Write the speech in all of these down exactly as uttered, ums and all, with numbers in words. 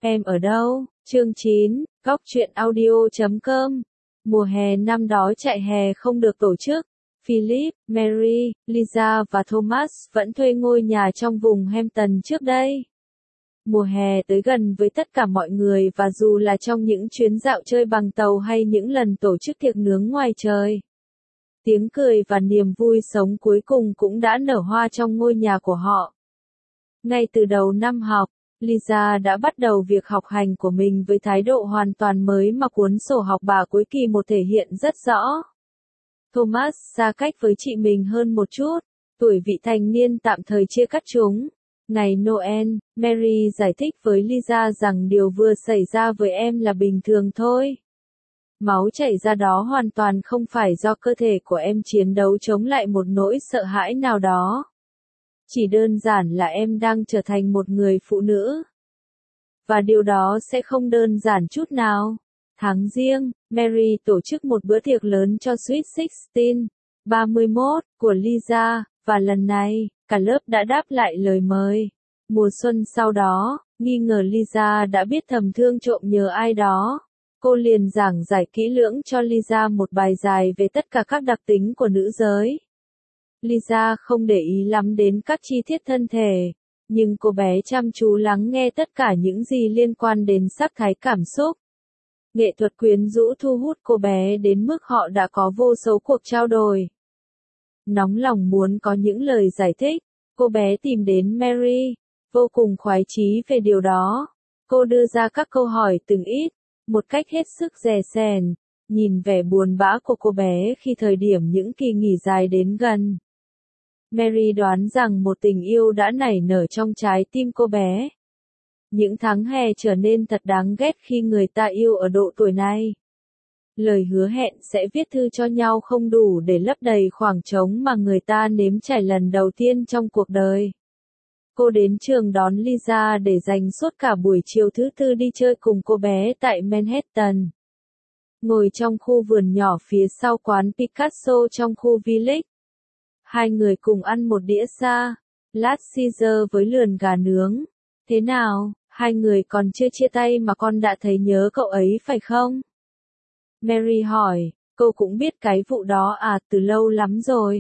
Em ở đâu? Chương chín, góc truyện audio chấm com. Mùa hè năm đó chạy hè không được tổ chức. Philip, Mary, Lisa và Thomas vẫn thuê ngôi nhà trong vùng Hampton trước đây. Mùa hè tới gần với tất cả mọi người, và dù là trong những chuyến dạo chơi bằng tàu hay những lần tổ chức tiệc nướng ngoài trời, tiếng cười và niềm vui sống cuối cùng cũng đã nở hoa trong ngôi nhà của họ. Ngay từ đầu năm học, Lisa đã bắt đầu việc học hành của mình với thái độ hoàn toàn mới mà cuốn sổ học bà cuối kỳ một thể hiện rất rõ. Thomas xa cách với chị mình hơn một chút, tuổi vị thành niên tạm thời chia cắt chúng. Ngày Noel, Mary giải thích với Lisa rằng điều vừa xảy ra với em là bình thường thôi. Máu chảy ra đó hoàn toàn không phải do cơ thể của em chiến đấu chống lại một nỗi sợ hãi nào đó. Chỉ đơn giản là em đang trở thành một người phụ nữ. Và điều đó sẽ không đơn giản chút nào. Tháng Giêng, Mary tổ chức một bữa tiệc lớn cho Sweet Sixteen, ba mươi mốt, của Lisa, và lần này, cả lớp đã đáp lại lời mời. Mùa xuân sau đó, nghi ngờ Lisa đã biết thầm thương trộm nhớ ai đó. Cô liền giảng giải kỹ lưỡng cho Lisa một bài dài về tất cả các đặc tính của nữ giới. Lisa không để ý lắm đến các chi tiết thân thể, nhưng cô bé chăm chú lắng nghe tất cả những gì liên quan đến sắc thái cảm xúc. Nghệ thuật quyến rũ thu hút cô bé đến mức họ đã có vô số cuộc trao đổi. Nóng lòng muốn có những lời giải thích, cô bé tìm đến Mary, vô cùng khoái chí về điều đó. Cô đưa ra các câu hỏi từng ít, một cách hết sức dè sẻn, nhìn vẻ buồn bã của cô bé khi thời điểm những kỳ nghỉ dài đến gần. Mary đoán rằng một tình yêu đã nảy nở trong trái tim cô bé. Những tháng hè trở nên thật đáng ghét khi người ta yêu ở độ tuổi này. Lời hứa hẹn sẽ viết thư cho nhau không đủ để lấp đầy khoảng trống mà người ta nếm trải lần đầu tiên trong cuộc đời. Cô đến trường đón Lisa để dành suốt cả buổi chiều thứ tư đi chơi cùng cô bé tại Manhattan. Ngồi trong khu vườn nhỏ phía sau quán Picasso trong khu Village. Hai người cùng ăn một đĩa sa, lát Caesar với lườn gà nướng. Thế nào, hai người còn chưa chia tay mà con đã thấy nhớ cậu ấy phải không? Mary hỏi, cô cũng biết cái vụ đó à, từ lâu lắm rồi.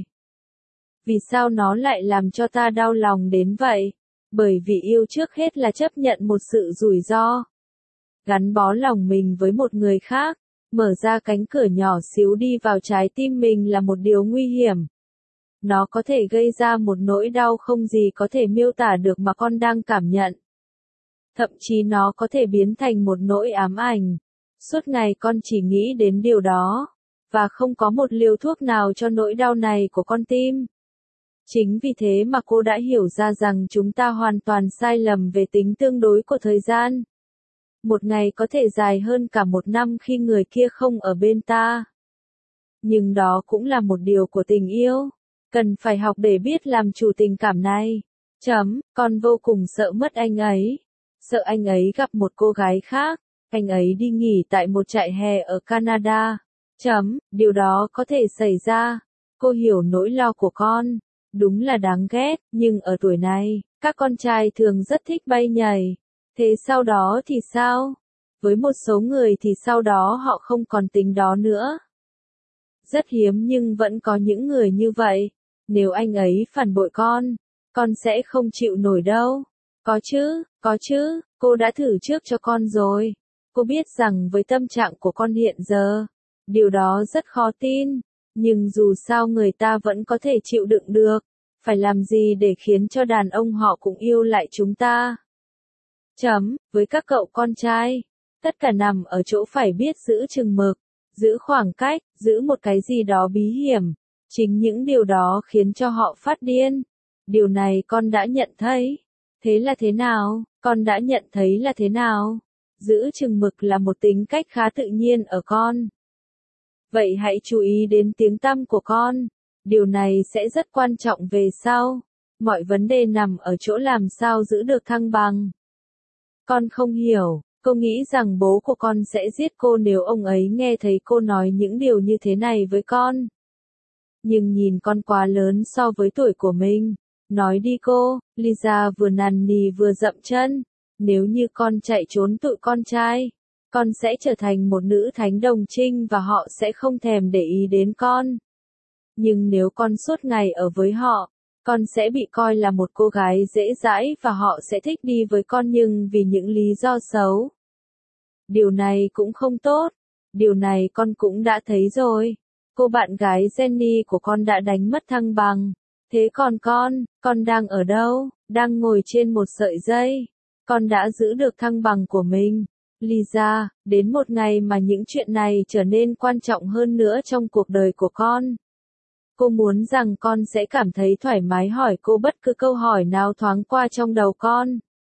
Vì sao nó lại làm cho ta đau lòng đến vậy? Bởi vì yêu trước hết là chấp nhận một sự rủi ro. Gắn bó lòng mình với một người khác, mở ra cánh cửa nhỏ xíu đi vào trái tim mình là một điều nguy hiểm. Nó có thể gây ra một nỗi đau không gì có thể miêu tả được mà con đang cảm nhận. Thậm chí nó có thể biến thành một nỗi ám ảnh. Suốt ngày con chỉ nghĩ đến điều đó, và không có một liều thuốc nào cho nỗi đau này của con tim. Chính vì thế mà cô đã hiểu ra rằng chúng ta hoàn toàn sai lầm về tính tương đối của thời gian. Một ngày có thể dài hơn cả một năm khi người kia không ở bên ta. Nhưng đó cũng là một điều của tình yêu. Cần phải học để biết làm chủ tình cảm này. Chấm, con vô cùng sợ mất anh ấy. Sợ anh ấy gặp một cô gái khác. Anh ấy đi nghỉ tại một trại hè ở Canada. Chấm, điều đó có thể xảy ra. Cô hiểu nỗi lo của con. Đúng là đáng ghét, nhưng ở tuổi này, các con trai thường rất thích bay nhảy. Thế sau đó thì sao? Với một số người thì sau đó họ không còn tính đó nữa. Rất hiếm nhưng vẫn có những người như vậy. Nếu anh ấy phản bội con, con sẽ không chịu nổi đâu. Có chứ, có chứ, cô đã thử trước cho con rồi. Cô biết rằng với tâm trạng của con hiện giờ, điều đó rất khó tin. Nhưng dù sao người ta vẫn có thể chịu đựng được. Phải làm gì để khiến cho đàn ông họ cũng yêu lại chúng ta? Chấm, với các cậu con trai, tất cả nằm ở chỗ phải biết giữ chừng mực, giữ khoảng cách, giữ một cái gì đó bí hiểm. Chính những điều đó khiến cho họ phát điên. Điều này con đã nhận thấy. Thế là thế nào? Con đã nhận thấy là thế nào? Giữ chừng mực là một tính cách khá tự nhiên ở con. Vậy hãy chú ý đến tiếng tăm của con. Điều này sẽ rất quan trọng về sau. Mọi vấn đề nằm ở chỗ làm sao giữ được thăng bằng. Con không hiểu, cô nghĩ rằng bố của con sẽ giết cô nếu ông ấy nghe thấy cô nói những điều như thế này với con. Nhưng nhìn con quá lớn so với tuổi của mình. Nói đi cô, Lisa vừa nằn nì vừa dậm chân. Nếu như con chạy trốn tụi con trai, con sẽ trở thành một nữ thánh đồng trinh và họ sẽ không thèm để ý đến con. Nhưng nếu con suốt ngày ở với họ, con sẽ bị coi là một cô gái dễ dãi và họ sẽ thích đi với con nhưng vì những lý do xấu. Điều này cũng không tốt. Điều này con cũng đã thấy rồi. Cô bạn gái Jenny của con đã đánh mất thăng bằng. Thế còn con, con đang ở đâu? Đang ngồi trên một sợi dây. Con đã giữ được thăng bằng của mình. Lisa, đến một ngày mà những chuyện này trở nên quan trọng hơn nữa trong cuộc đời của con. Cô muốn rằng con sẽ cảm thấy thoải mái hỏi cô bất cứ câu hỏi nào thoáng qua trong đầu con.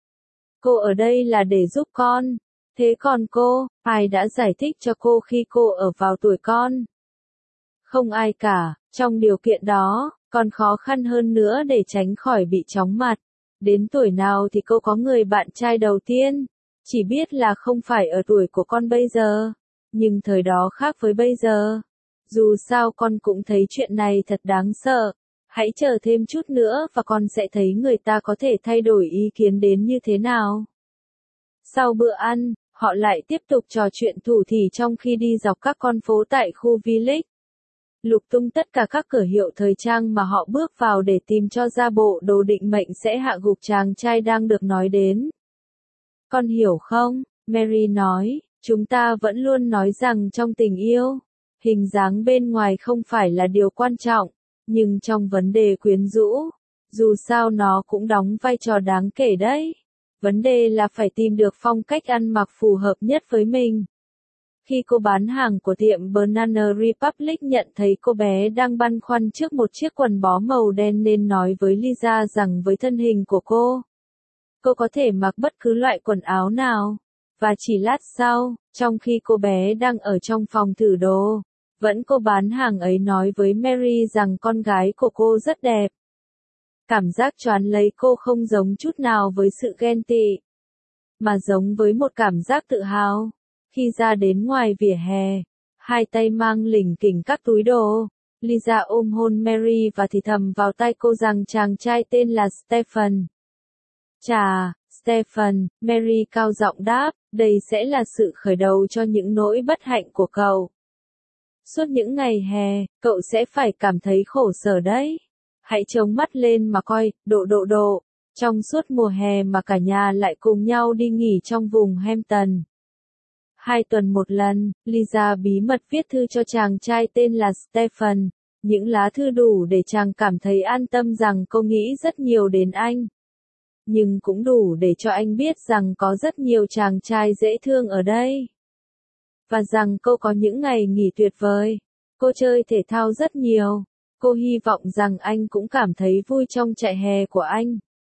Cô ở đây là để giúp con. Thế còn cô, ai đã giải thích cho cô khi cô ở vào tuổi con? Không ai cả. Trong điều kiện đó, còn khó khăn hơn nữa để tránh khỏi bị chóng mặt. Đến tuổi nào thì cô có người bạn trai đầu tiên? Chỉ biết là không phải ở tuổi của con bây giờ. Nhưng thời đó khác với bây giờ. Dù sao con cũng thấy chuyện này thật đáng sợ. Hãy chờ thêm chút nữa và con sẽ thấy người ta có thể thay đổi ý kiến đến như thế nào. Sau bữa ăn, họ lại tiếp tục trò chuyện thủ thỉ trong khi đi dọc các con phố tại khu Village. Lục tung tất cả các cửa hiệu thời trang mà họ bước vào để tìm cho ra bộ đồ định mệnh sẽ hạ gục chàng trai đang được nói đến. Con hiểu không? Mary nói, chúng ta vẫn luôn nói rằng trong tình yêu, hình dáng bên ngoài không phải là điều quan trọng, nhưng trong vấn đề quyến rũ, dù sao nó cũng đóng vai trò đáng kể đấy. Vấn đề là phải tìm được phong cách ăn mặc phù hợp nhất với mình. Khi cô bán hàng của tiệm Banana Republic nhận thấy cô bé đang băn khoăn trước một chiếc quần bó màu đen nên nói với Lisa rằng với thân hình của cô, cô có thể mặc bất cứ loại quần áo nào. Và chỉ lát sau, trong khi cô bé đang ở trong phòng thử đồ, vẫn cô bán hàng ấy nói với Mary rằng con gái của cô rất đẹp. Cảm giác choán lấy cô không giống chút nào với sự ghen tị, mà giống với một cảm giác tự hào. Khi ra đến ngoài vỉa hè, hai tay mang lỉnh kỉnh các túi đồ, Lisa ôm hôn Mary và thì thầm vào tai cô rằng chàng trai tên là Stephen. Chà, Stephen, Mary cao giọng đáp, đây sẽ là sự khởi đầu cho những nỗi bất hạnh của cậu. Suốt những ngày hè, cậu sẽ phải cảm thấy khổ sở đấy. Hãy chống mắt lên mà coi, độ độ độ. Trong suốt mùa hè mà cả nhà lại cùng nhau đi nghỉ trong vùng Hampton. Hai tuần một lần, Lisa bí mật viết thư cho chàng trai tên là Stephen. Những lá thư đủ để chàng cảm thấy an tâm rằng cô nghĩ rất nhiều đến anh. Nhưng cũng đủ để cho anh biết rằng có rất nhiều chàng trai dễ thương ở đây. Và rằng cô có những ngày nghỉ tuyệt vời. Cô chơi thể thao rất nhiều. Cô hy vọng rằng anh cũng cảm thấy vui trong trại hè của anh.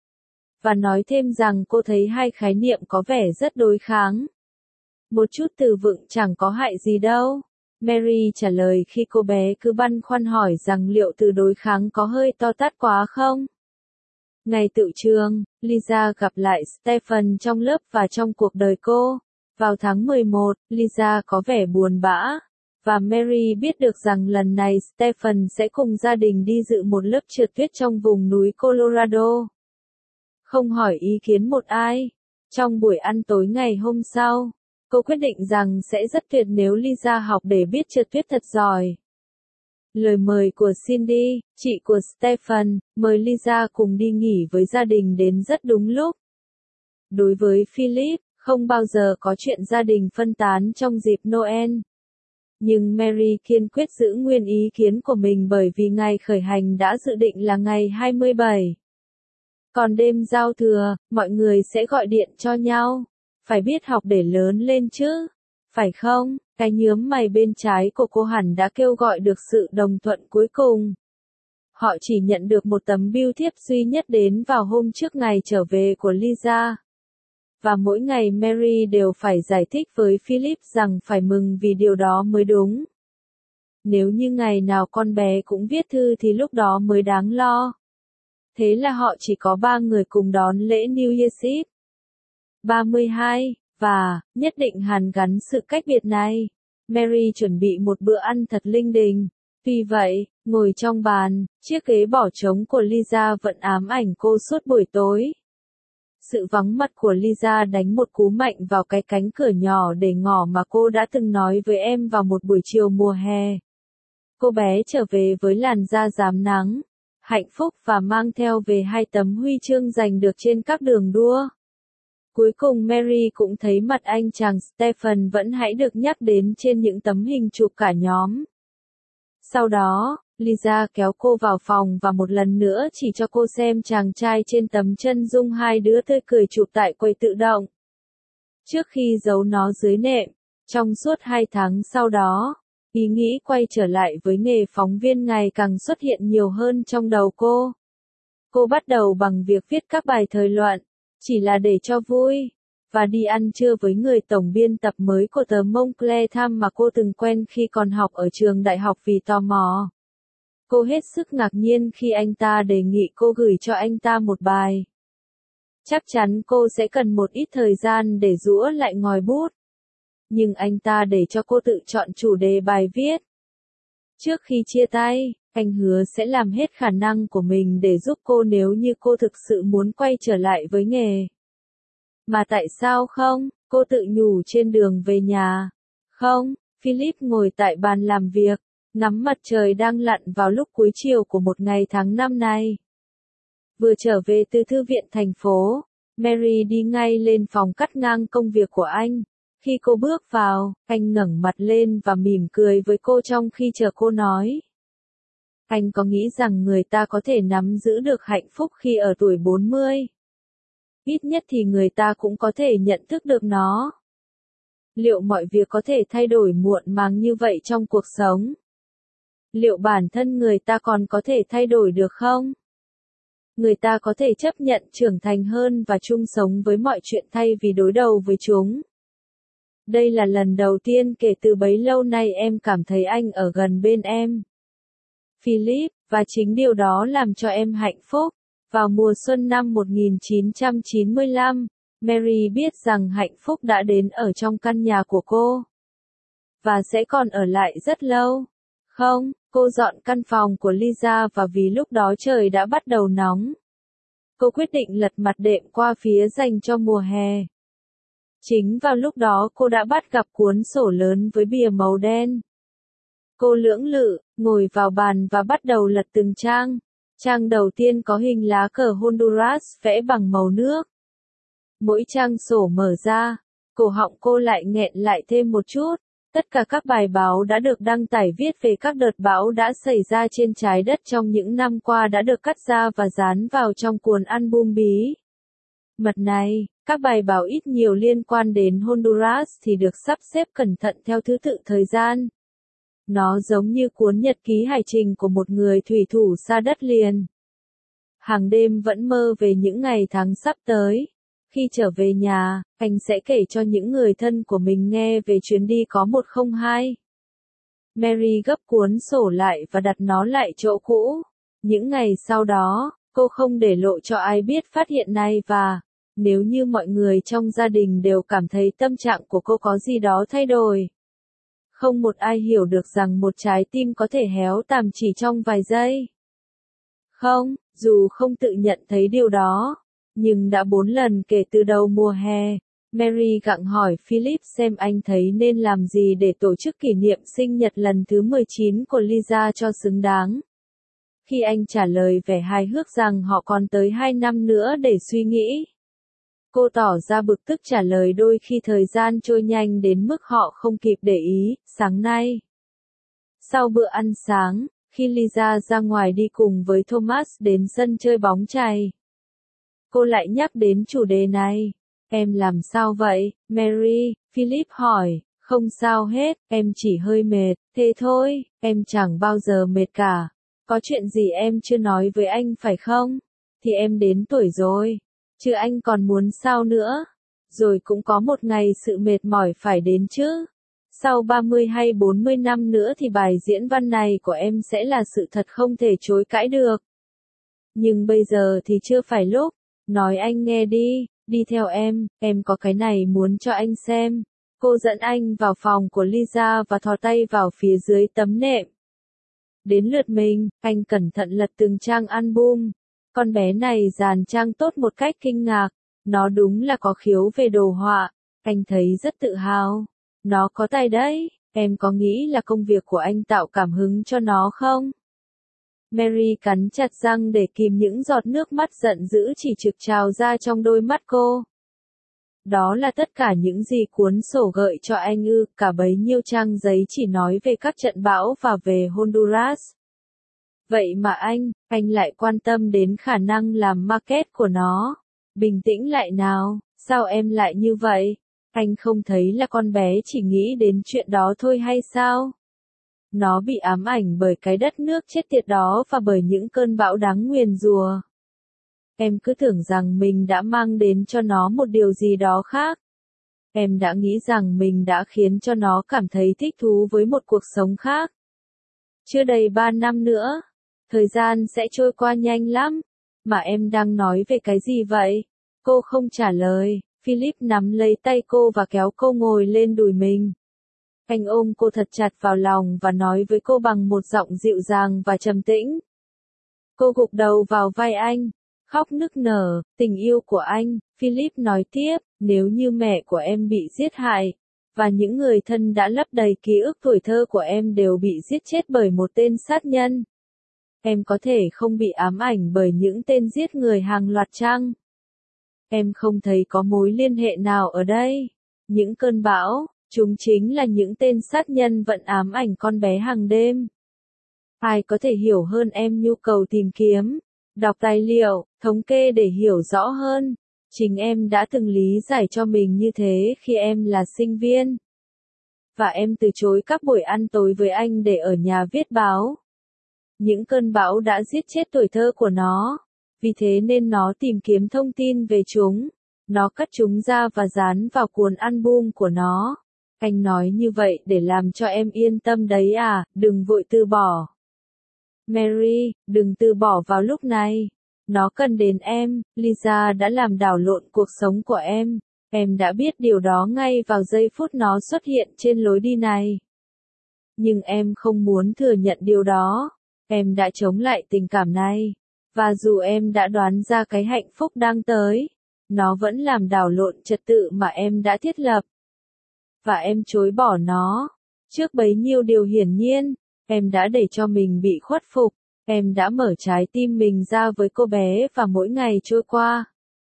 Và nói thêm rằng cô thấy hai khái niệm có vẻ rất đối kháng. Một chút từ vựng chẳng có hại gì đâu. Mary trả lời khi cô bé cứ băn khoăn hỏi rằng liệu từ đối kháng có hơi to tát quá không? Ngày tựu trường, Lisa gặp lại Stephen trong lớp và trong cuộc đời cô. Vào tháng mười một, Lisa có vẻ buồn bã. Và Mary biết được rằng lần này Stephen sẽ cùng gia đình đi dự một lớp trượt tuyết trong vùng núi Colorado. Không hỏi ý kiến một ai. Trong buổi ăn tối ngày hôm sau, cô quyết định rằng sẽ rất tuyệt nếu Lisa học để biết trượt tuyết thật giỏi. Lời mời của Cindy, chị của Stephen, mời Lisa cùng đi nghỉ với gia đình đến rất đúng lúc. Đối với Philip, không bao giờ có chuyện gia đình phân tán trong dịp Noel. Nhưng Mary kiên quyết giữ nguyên ý kiến của mình bởi vì ngày khởi hành đã dự định là ngày hai mươi bảy. Còn đêm giao thừa, mọi người sẽ gọi điện cho nhau. Phải biết học để lớn lên chứ. Phải không? Cái nhướng mày bên trái của cô hẳn đã kêu gọi được sự đồng thuận cuối cùng. Họ chỉ nhận được một tấm bưu thiếp duy nhất đến vào hôm trước ngày trở về của Lisa. Và mỗi ngày Mary đều phải giải thích với Philip rằng phải mừng vì điều đó mới đúng. Nếu như ngày nào con bé cũng viết thư thì lúc đó mới đáng lo. Thế là họ chỉ có ba người cùng đón lễ New Year's Eve. ba mươi hai, và, nhất định hàn gắn sự cách biệt này. Mary chuẩn bị một bữa ăn thật linh đình. Tuy vậy, ngồi trong bàn, chiếc ghế bỏ trống của Lisa vẫn ám ảnh cô suốt buổi tối. Sự vắng mặt của Lisa đánh một cú mạnh vào cái cánh cửa nhỏ để ngỏ mà cô đã từng nói với em vào một buổi chiều mùa hè. Cô bé trở về với làn da rám nắng, hạnh phúc và mang theo về hai tấm huy chương giành được trên các đường đua. Cuối cùng Mary cũng thấy mặt anh chàng Stephen vẫn hãy được nhắc đến trên những tấm hình chụp cả nhóm. Sau đó, Lisa kéo cô vào phòng và một lần nữa chỉ cho cô xem chàng trai trên tấm chân dung hai đứa tươi cười chụp tại quầy tự động. Trước khi giấu nó dưới nệm, trong suốt hai tháng sau đó, ý nghĩ quay trở lại với nghề phóng viên ngày càng xuất hiện nhiều hơn trong đầu cô. Cô bắt đầu bằng việc viết các bài thời luận, chỉ là để cho vui, và đi ăn trưa với người tổng biên tập mới của tờ Montclair Times mà cô từng quen khi còn học ở trường đại học vì tò mò. Cô hết sức ngạc nhiên khi anh ta đề nghị cô gửi cho anh ta một bài. Chắc chắn cô sẽ cần một ít thời gian để giũa lại ngòi bút. Nhưng anh ta để cho cô tự chọn chủ đề bài viết. Trước khi chia tay, anh hứa sẽ làm hết khả năng của mình để giúp cô nếu như cô thực sự muốn quay trở lại với nghề. Mà tại sao không? Cô tự nhủ trên đường về nhà. Không, Philip ngồi tại bàn làm việc, ngắm mặt trời đang lặn vào lúc cuối chiều của một ngày tháng năm này. Vừa trở về từ thư viện thành phố, Mary đi ngay lên phòng cắt ngang công việc của anh. Khi cô bước vào, anh ngẩng mặt lên và mỉm cười với cô trong khi chờ cô nói. Anh có nghĩ rằng người ta có thể nắm giữ được hạnh phúc khi ở tuổi bốn mươi? Ít nhất thì người ta cũng có thể nhận thức được nó. Liệu mọi việc có thể thay đổi muộn màng như vậy trong cuộc sống? Liệu bản thân người ta còn có thể thay đổi được không? Người ta có thể chấp nhận trưởng thành hơn và chung sống với mọi chuyện thay vì đối đầu với chúng. Đây là lần đầu tiên kể từ bấy lâu nay em cảm thấy anh ở gần bên em. Philip, và chính điều đó làm cho em hạnh phúc. Vào mùa xuân năm một nghìn chín trăm chín mươi lăm, Mary biết rằng hạnh phúc đã đến ở trong căn nhà của cô. Và sẽ còn ở lại rất lâu. Không, cô dọn căn phòng của Lisa và vì lúc đó trời đã bắt đầu nóng. Cô quyết định lật mặt đệm qua phía dành cho mùa hè. Chính vào lúc đó cô đã bắt gặp cuốn sổ lớn với bìa màu đen. Cô lưỡng lự, ngồi vào bàn và bắt đầu lật từng trang. Trang đầu tiên có hình lá cờ Honduras vẽ bằng màu nước. Mỗi trang sổ mở ra, cổ họng cô lại nghẹn lại thêm một chút. Tất cả các bài báo đã được đăng tải viết về các đợt bão đã xảy ra trên trái đất trong những năm qua đã được cắt ra và dán vào trong cuốn album bí mật này. Các bài báo ít nhiều liên quan đến Honduras thì được sắp xếp cẩn thận theo thứ tự thời gian. Nó giống như cuốn nhật ký hành trình của một người thủy thủ xa đất liền. Hàng đêm vẫn mơ về những ngày tháng sắp tới. Khi trở về nhà, anh sẽ kể cho những người thân của mình nghe về chuyến đi có một không hai. Mary gấp cuốn sổ lại và đặt nó lại chỗ cũ. Những ngày sau đó, cô không để lộ cho ai biết phát hiện này và, nếu như mọi người trong gia đình đều cảm thấy tâm trạng của cô có gì đó thay đổi. Không một ai hiểu được rằng một trái tim có thể héo tàn chỉ trong vài giây. Không, dù không tự nhận thấy điều đó. Nhưng đã bốn lần kể từ đầu mùa hè, Mary gặng hỏi Philip xem anh thấy nên làm gì để tổ chức kỷ niệm sinh nhật lần thứ mười chín của Lisa cho xứng đáng. Khi anh trả lời vẻ hài hước rằng họ còn tới hai năm nữa để suy nghĩ. Cô tỏ ra bực tức trả lời đôi khi thời gian trôi nhanh đến mức họ không kịp để ý. Sáng nay, sau bữa ăn sáng, khi Lisa ra ngoài đi cùng với Thomas đến sân chơi bóng chày, cô lại nhắc đến chủ đề này. Em làm sao vậy, Mary? Philip hỏi. Không sao hết, em chỉ hơi mệt, thế thôi, em chẳng bao giờ mệt cả. Có chuyện gì em chưa nói với anh phải không? Thì em đến tuổi rồi, chứ anh còn muốn sao nữa? Rồi cũng có một ngày sự mệt mỏi phải đến chứ. Sau ba mươi hay bốn mươi năm nữa thì bài diễn văn này của em sẽ là sự thật không thể chối cãi được. Nhưng bây giờ thì chưa phải lúc. Nói anh nghe đi, đi theo em, em có cái này muốn cho anh xem. Cô dẫn anh vào phòng của Lisa và thò tay vào phía dưới tấm nệm. Đến lượt mình, anh cẩn thận lật từng trang album. Con bé này dàn trang tốt một cách kinh ngạc. Nó đúng là có khiếu về đồ họa, anh thấy rất tự hào. Nó có tài đấy, em có nghĩ là công việc của anh tạo cảm hứng cho nó không? Mary cắn chặt răng để kìm những giọt nước mắt giận dữ chỉ trực trào ra trong đôi mắt cô. Đó là tất cả những gì cuốn sổ gợi cho anh ư, cả bấy nhiêu trang giấy chỉ nói về các trận bão và về Honduras. Vậy mà anh, anh lại quan tâm đến khả năng làm market của nó. Bình tĩnh lại nào, sao em lại như vậy? Anh không thấy là con bé chỉ nghĩ đến chuyện đó thôi hay sao? Nó bị ám ảnh bởi cái đất nước chết tiệt đó và bởi những cơn bão đáng nguyền rủa. Em cứ tưởng rằng mình đã mang đến cho nó một điều gì đó khác. Em đã nghĩ rằng mình đã khiến cho nó cảm thấy thích thú với một cuộc sống khác. Chưa đầy ba năm nữa, thời gian sẽ trôi qua nhanh lắm. Mà em đang nói về cái gì vậy? Cô không trả lời, Philip nắm lấy tay cô và kéo cô ngồi lên đùi mình. Anh ôm cô thật chặt vào lòng và nói với cô bằng một giọng dịu dàng và trầm tĩnh. Cô gục đầu vào vai anh, khóc nức nở, tình yêu của anh, Philip nói tiếp, nếu như mẹ của em bị giết hại, và những người thân đã lấp đầy ký ức tuổi thơ của em đều bị giết chết bởi một tên sát nhân. Em có thể không bị ám ảnh bởi những tên giết người hàng loạt chăng? Em không thấy có mối liên hệ nào ở đây. Những cơn bão, chúng chính là những tên sát nhân vẫn ám ảnh con bé hàng đêm. Ai có thể hiểu hơn em nhu cầu tìm kiếm, đọc tài liệu, thống kê để hiểu rõ hơn. Chính em đã từng lý giải cho mình như thế khi em là sinh viên. Và em từ chối các buổi ăn tối với anh để ở nhà viết báo. Những cơn bão đã giết chết tuổi thơ của nó. Vì thế nên nó tìm kiếm thông tin về chúng. Nó cắt chúng ra và dán vào cuốn album của nó. Anh nói như vậy để làm cho em yên tâm đấy à, đừng vội từ bỏ. Mary, đừng từ bỏ vào lúc này. Nó cần đến em, Lisa đã làm đảo lộn cuộc sống của em. Em đã biết điều đó ngay vào giây phút nó xuất hiện trên lối đi này. Nhưng em không muốn thừa nhận điều đó. Em đã chống lại tình cảm này. Và dù em đã đoán ra cái hạnh phúc đang tới, nó vẫn làm đảo lộn trật tự mà em đã thiết lập. Và em chối bỏ nó. Trước bấy nhiêu điều hiển nhiên, em đã để cho mình bị khuất phục. Em đã mở trái tim mình ra với cô bé và mỗi ngày trôi qua.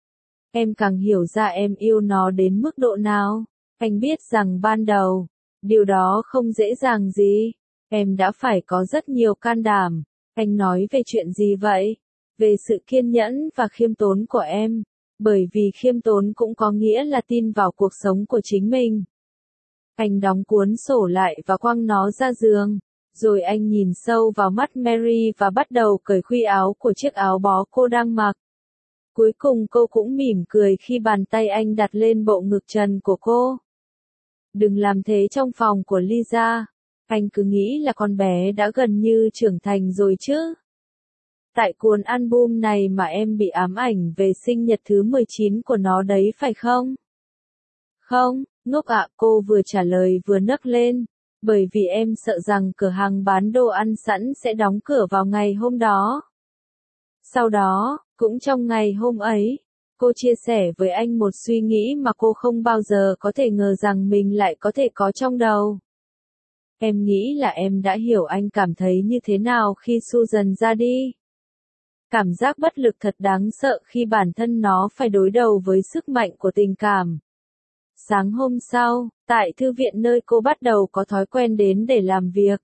Em càng hiểu ra em yêu nó đến mức độ nào. Anh biết rằng ban đầu, điều đó không dễ dàng gì. Em đã phải có rất nhiều can đảm. Anh nói về chuyện gì vậy? Về sự kiên nhẫn và khiêm tốn của em. Bởi vì khiêm tốn cũng có nghĩa là tin vào cuộc sống của chính mình. Anh đóng cuốn sổ lại và quăng nó ra giường. Rồi anh nhìn sâu vào mắt Mary và bắt đầu cởi khuy áo của chiếc áo bó cô đang mặc. Cuối cùng cô cũng mỉm cười khi bàn tay anh đặt lên bộ ngực trần của cô. Đừng làm thế trong phòng của Lisa. Anh cứ nghĩ là con bé đã gần như trưởng thành rồi chứ. Tại cuốn album này mà em bị ám ảnh về sinh nhật thứ mười chín của nó đấy phải không? Không, ngốc ạ, cô vừa trả lời vừa nấc lên. Bởi vì em sợ rằng cửa hàng bán đồ ăn sẵn sẽ đóng cửa vào ngày hôm đó. Sau đó, cũng trong ngày hôm ấy, cô chia sẻ với anh một suy nghĩ mà cô không bao giờ có thể ngờ rằng mình lại có thể có trong đầu. Em nghĩ là em đã hiểu anh cảm thấy như thế nào khi Susan ra đi. Cảm giác bất lực thật đáng sợ khi bản thân nó phải đối đầu với sức mạnh của tình cảm. Sáng hôm sau, tại thư viện nơi cô bắt đầu có thói quen đến để làm việc,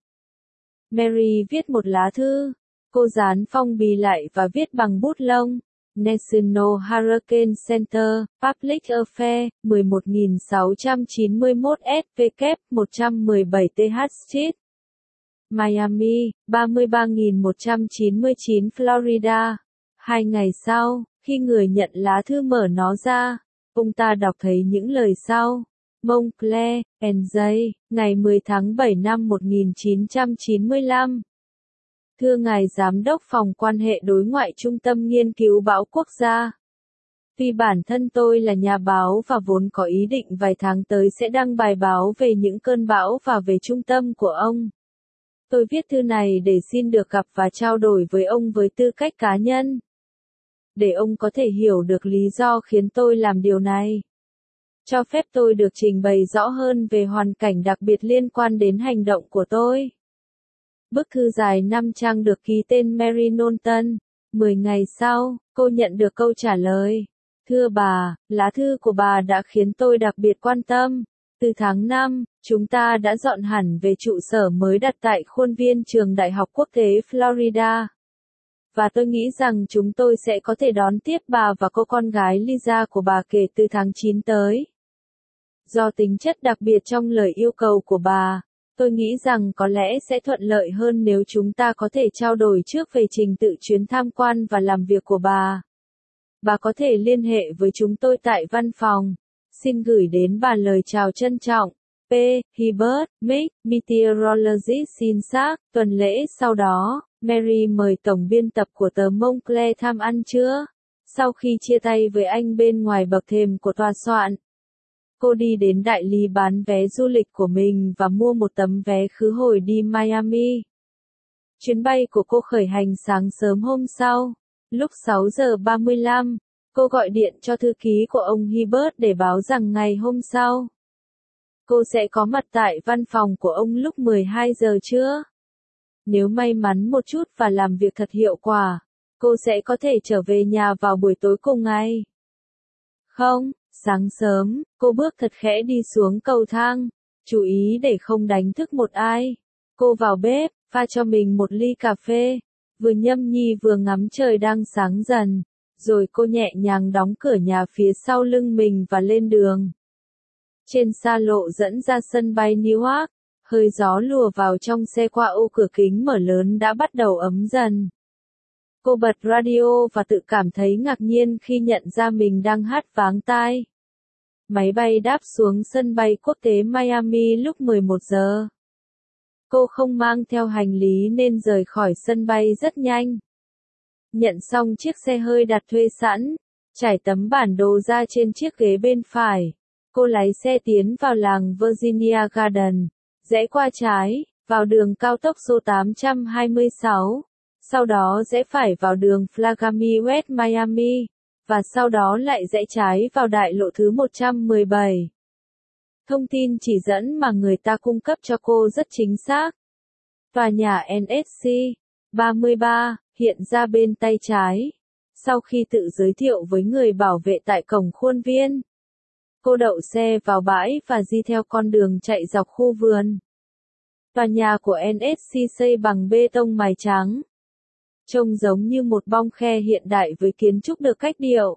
Mary viết một lá thư. Cô dán phong bì lại và viết bằng bút lông. National Hurricane Center, Public Affairs, mười một nghìn sáu trăm chín mươi mốt S W, một trăm mười bảy T H Street, Miami, ba mươi ba nghìn một trăm chín mươi chín Florida. Hai ngày sau, khi người nhận lá thư mở nó ra, ông ta đọc thấy những lời sau. Montclair, en gi, ngày mười tháng bảy năm một nghìn chín trăm chín mươi lăm. Thưa Ngài Giám đốc Phòng Quan hệ Đối ngoại Trung tâm Nghiên cứu Bão Quốc gia. Vì bản thân tôi là nhà báo và vốn có ý định vài tháng tới sẽ đăng bài báo về những cơn bão và về trung tâm của ông. Tôi viết thư này để xin được gặp và trao đổi với ông với tư cách cá nhân. để ông có thể hiểu được lý do khiến tôi làm điều này. Cho phép tôi được trình bày rõ hơn về hoàn cảnh đặc biệt liên quan đến hành động của tôi. Bức thư dài năm trang được ký tên Mary Knowlton. Mười ngày sau, cô nhận được câu trả lời. Thưa bà, lá thư của bà đã khiến tôi đặc biệt quan tâm. Từ tháng năm, chúng ta đã dọn hẳn về trụ sở mới đặt tại khuôn viên trường Đại học Quốc tế Florida. Và tôi nghĩ rằng chúng tôi sẽ có thể đón tiếp bà và cô con gái Lisa của bà kể từ tháng chín tới. Do tính chất đặc biệt trong lời yêu cầu của bà, tôi nghĩ rằng có lẽ sẽ thuận lợi hơn nếu chúng ta có thể trao đổi trước về trình tự chuyến tham quan và làm việc của bà. Bà có thể liên hệ với chúng tôi tại văn phòng. Xin gửi đến bà lời chào trân trọng. P. Hibbert, Mick, Meteorologist xin xác. Tuần lễ sau đó, Mary mời tổng biên tập của tờ Montclair tham ăn trưa. Sau khi chia tay với anh bên ngoài bậc thềm của tòa soạn, cô đi đến đại lý bán vé du lịch của mình và mua một tấm vé khứ hồi đi Miami. Chuyến bay của cô khởi hành sáng sớm hôm sau. Lúc sáu giờ ba mươi lăm, cô gọi điện cho thư ký của ông Hibbert để báo rằng ngày hôm sau, cô sẽ có mặt tại văn phòng của ông lúc mười hai giờ trưa. Nếu may mắn một chút và làm việc thật hiệu quả, cô sẽ có thể trở về nhà vào buổi tối cùng ngày. Không, sáng sớm, cô bước thật khẽ đi xuống cầu thang, chú ý để không đánh thức một ai. Cô vào bếp, pha cho mình một ly cà phê, vừa nhâm nhi vừa ngắm trời đang sáng dần, rồi cô nhẹ nhàng đóng cửa nhà phía sau lưng mình và lên đường. Trên xa lộ dẫn ra sân bay Newark, hơi gió lùa vào trong xe qua ô cửa kính mở lớn đã bắt đầu ấm dần. Cô bật radio và tự cảm thấy ngạc nhiên khi nhận ra mình đang hát váng tai. Máy bay đáp xuống sân bay quốc tế Miami lúc mười một giờ. Cô không mang theo hành lý nên rời khỏi sân bay rất nhanh. Nhận xong chiếc xe hơi đặt thuê sẵn, trải tấm bản đồ ra trên chiếc ghế bên phải. Cô lái xe tiến vào làng Virginia Garden, rẽ qua trái, vào đường cao tốc số tám trăm hai mươi sáu. Sau đó rẽ phải vào đường Flagami West Miami, và sau đó lại rẽ trái vào đại lộ thứ một trăm mười bảy. Thông tin chỉ dẫn mà người ta cung cấp cho cô rất chính xác. Tòa nhà en ét xê ba mươi ba hiện ra bên tay trái. Sau khi tự giới thiệu với người bảo vệ tại cổng khuôn viên, cô đậu xe vào bãi và di theo con đường chạy dọc khu vườn. Tòa nhà của en ét xê xây bằng bê tông mài trắng, trông giống như một bong khe hiện đại với kiến trúc được cách điệu.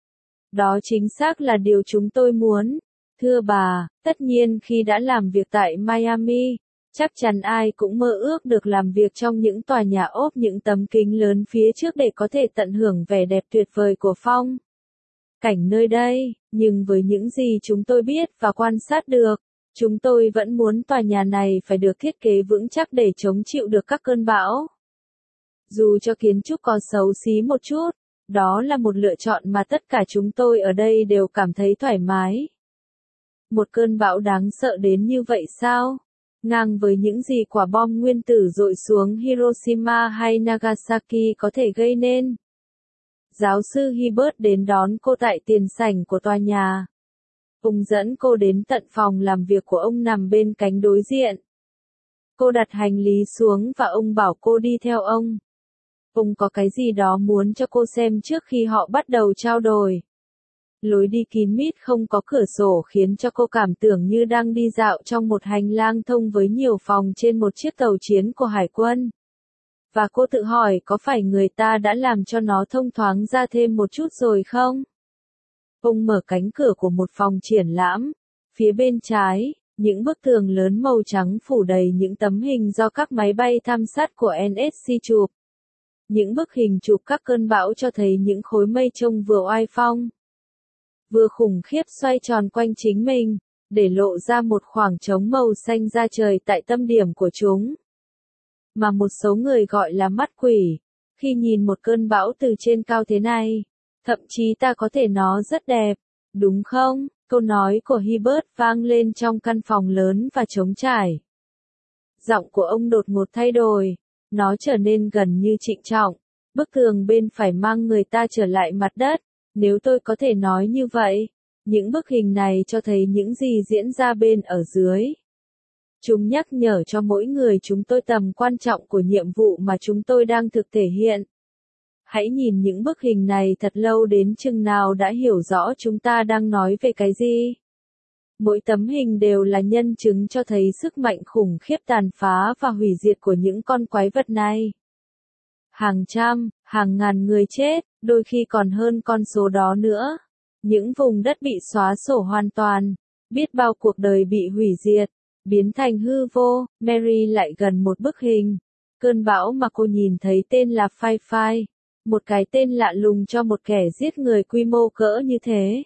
Đó chính xác là điều chúng tôi muốn. Thưa bà, tất nhiên khi đã làm việc tại Miami, chắc chắn ai cũng mơ ước được làm việc trong những tòa nhà ốp những tấm kính lớn phía trước để có thể tận hưởng vẻ đẹp tuyệt vời của phong cảnh nơi đây, nhưng với những gì chúng tôi biết và quan sát được, chúng tôi vẫn muốn tòa nhà này phải được thiết kế vững chắc để chống chịu được các cơn bão. Dù cho kiến trúc có xấu xí một chút, đó là một lựa chọn mà tất cả chúng tôi ở đây đều cảm thấy thoải mái. Một cơn bão đáng sợ đến như vậy sao? Ngang với những gì quả bom nguyên tử dội xuống Hiroshima hay Nagasaki có thể gây nên. Giáo sư Hibbert đến đón cô tại tiền sảnh của tòa nhà. Ông dẫn cô đến tận phòng làm việc của ông nằm bên cánh đối diện. Cô đặt hành lý xuống và ông bảo cô đi theo ông. Ông có cái gì đó muốn cho cô xem trước khi họ bắt đầu trao đổi. Lối đi kín mít không có cửa sổ khiến cho cô cảm tưởng như đang đi dạo trong một hành lang thông với nhiều phòng trên một chiếc tàu chiến của hải quân. Và cô tự hỏi có phải người ta đã làm cho nó thông thoáng ra thêm một chút rồi không? Ông mở cánh cửa của một phòng triển lãm. Phía bên trái, những bức tường lớn màu trắng phủ đầy những tấm hình do các máy bay tham sát của en ét xê chụp. Những bức hình chụp các cơn bão cho thấy những khối mây trông vừa oai phong, vừa khủng khiếp xoay tròn quanh chính mình, để lộ ra một khoảng trống màu xanh da trời tại tâm điểm của chúng. Mà một số người gọi là mắt quỷ, khi nhìn một cơn bão từ trên cao thế này, thậm chí ta có thể nó rất đẹp, đúng không? Câu nói của Hibbert vang lên trong căn phòng lớn và trống trải. Giọng của ông đột ngột thay đổi, nó trở nên gần như trịnh trọng. Bức tường bên phải mang người ta trở lại mặt đất, nếu tôi có thể nói như vậy. Những bức hình này cho thấy những gì diễn ra bên ở dưới. Chúng nhắc nhở cho mỗi người chúng tôi tầm quan trọng của nhiệm vụ mà chúng tôi đang thực thể hiện. Hãy nhìn những bức hình này thật lâu đến chừng nào đã hiểu rõ chúng ta đang nói về cái gì. Mỗi tấm hình đều là nhân chứng cho thấy sức mạnh khủng khiếp tàn phá và hủy diệt của những con quái vật này. Hàng trăm, hàng ngàn người chết, đôi khi còn hơn con số đó nữa. Những vùng đất bị xóa sổ hoàn toàn, biết bao cuộc đời bị hủy diệt, biến thành hư vô. Mary lại gần một bức hình. Cơn bão mà cô nhìn thấy tên là Phai Phai, một cái tên lạ lùng cho một kẻ giết người quy mô cỡ như thế.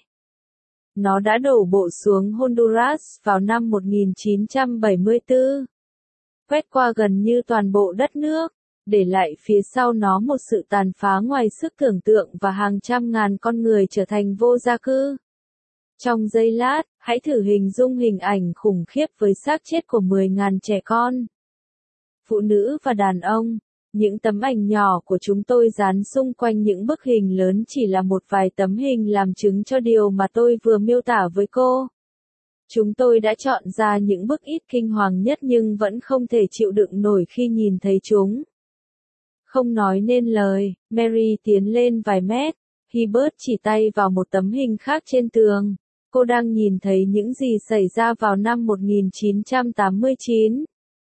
Nó đã đổ bộ xuống Honduras vào năm một nghìn chín trăm bảy mươi tư, quét qua gần như toàn bộ đất nước, để lại phía sau nó một sự tàn phá ngoài sức tưởng tượng và hàng trăm ngàn con người trở thành vô gia cư. Trong giây lát, hãy thử hình dung hình ảnh khủng khiếp với xác chết của mười ngàn trẻ con, phụ nữ và đàn ông. Những tấm ảnh nhỏ của chúng tôi dán xung quanh những bức hình lớn chỉ là một vài tấm hình làm chứng cho điều mà tôi vừa miêu tả với cô. Chúng tôi đã chọn ra những bức ít kinh hoàng nhất nhưng vẫn không thể chịu đựng nổi khi nhìn thấy chúng. Không nói nên lời, Mary tiến lên vài mét. Hibbert chỉ tay vào một tấm hình khác trên tường. Cô đang nhìn thấy những gì xảy ra vào năm một nghìn chín trăm tám mươi chín.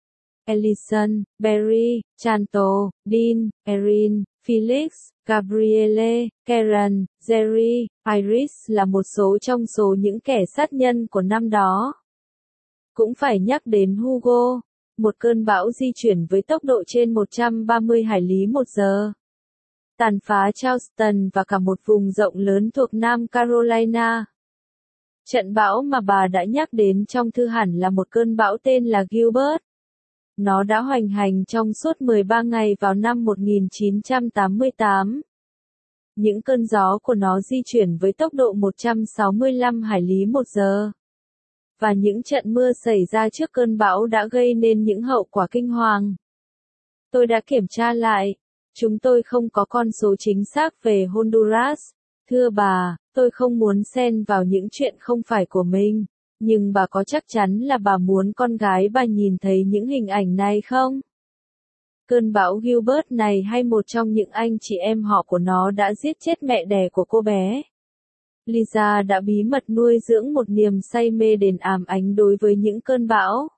Ellison, Barry, Chanto, Dean, Erin, Felix, Gabrielle, Karen, Jerry, Iris là một số trong số những kẻ sát nhân của năm đó. Cũng phải nhắc đến Hugo, một cơn bão di chuyển với tốc độ trên một trăm ba mươi hải lý một giờ. Tàn phá Charleston và cả một vùng rộng lớn thuộc Nam Carolina. Trận bão mà bà đã nhắc đến trong thư hẳn là một cơn bão tên là Gilbert. Nó đã hoành hành trong suốt mười ba ngày vào năm một nghìn chín trăm tám mươi tám. Những cơn gió của nó di chuyển với tốc độ một trăm sáu mươi lăm hải lý một giờ. Và những trận mưa xảy ra trước cơn bão đã gây nên những hậu quả kinh hoàng. Tôi đã kiểm tra lại. Chúng tôi không có con số chính xác về Honduras. Thưa bà, tôi không muốn xen vào những chuyện không phải của mình. Nhưng bà có chắc chắn là bà muốn con gái bà nhìn thấy những hình ảnh này không? Cơn bão Gilbert này hay một trong những anh chị em họ của nó đã giết chết mẹ đẻ của cô bé. Lisa đã bí mật nuôi dưỡng một niềm say mê đền ám ảnh đối với những cơn bão.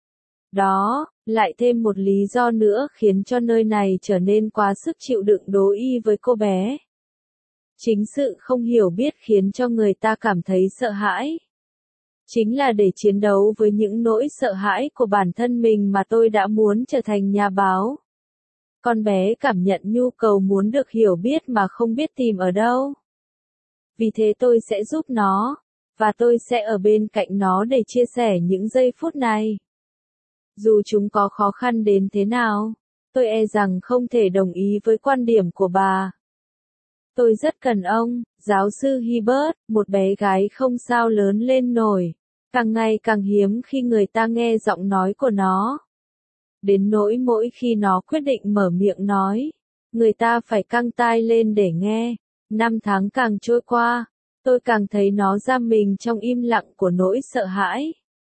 Đó, lại thêm một lý do nữa khiến cho nơi này trở nên quá sức chịu đựng đối y với cô bé. Chính sự không hiểu biết khiến cho người ta cảm thấy sợ hãi. Chính là để chiến đấu với những nỗi sợ hãi của bản thân mình mà tôi đã muốn trở thành nhà báo. Con bé cảm nhận nhu cầu muốn được hiểu biết mà không biết tìm ở đâu. Vì thế tôi sẽ giúp nó, và tôi sẽ ở bên cạnh nó để chia sẻ những giây phút này. Dù chúng có khó khăn đến thế nào, tôi e rằng không thể đồng ý với quan điểm của bà. Tôi rất cần ông, giáo sư Hibbert, một bé gái không sao lớn lên nổi. Càng ngày càng hiếm khi người ta nghe giọng nói của nó. Đến nỗi mỗi khi nó quyết định mở miệng nói, người ta phải căng tai lên để nghe. Năm tháng càng trôi qua, tôi càng thấy nó giam mình trong im lặng của nỗi sợ hãi.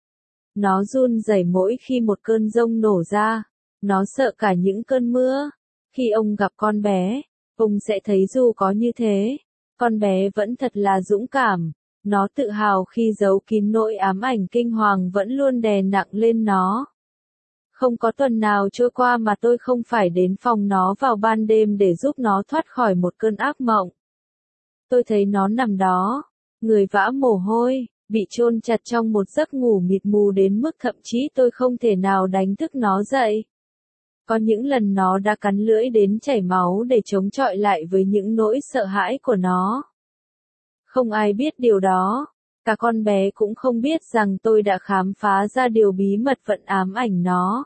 Nó run rẩy mỗi khi một cơn giông nổ ra. Nó sợ cả những cơn mưa. Khi ông gặp con bé, ông sẽ thấy dù có như thế, con bé vẫn thật là dũng cảm. Nó tự hào khi giấu kín nỗi ám ảnh kinh hoàng vẫn luôn đè nặng lên nó. Không có tuần nào trôi qua mà tôi không phải đến phòng nó vào ban đêm để giúp nó thoát khỏi một cơn ác mộng. Tôi thấy nó nằm đó, người vã mồ hôi, bị chôn chặt trong một giấc ngủ mịt mù đến mức thậm chí tôi không thể nào đánh thức nó dậy. Có những lần nó đã cắn lưỡi đến chảy máu để chống chọi lại với những nỗi sợ hãi của nó. Không ai biết điều đó. Cả con bé cũng không biết rằng tôi đã khám phá ra điều bí mật vẫn ám ảnh nó.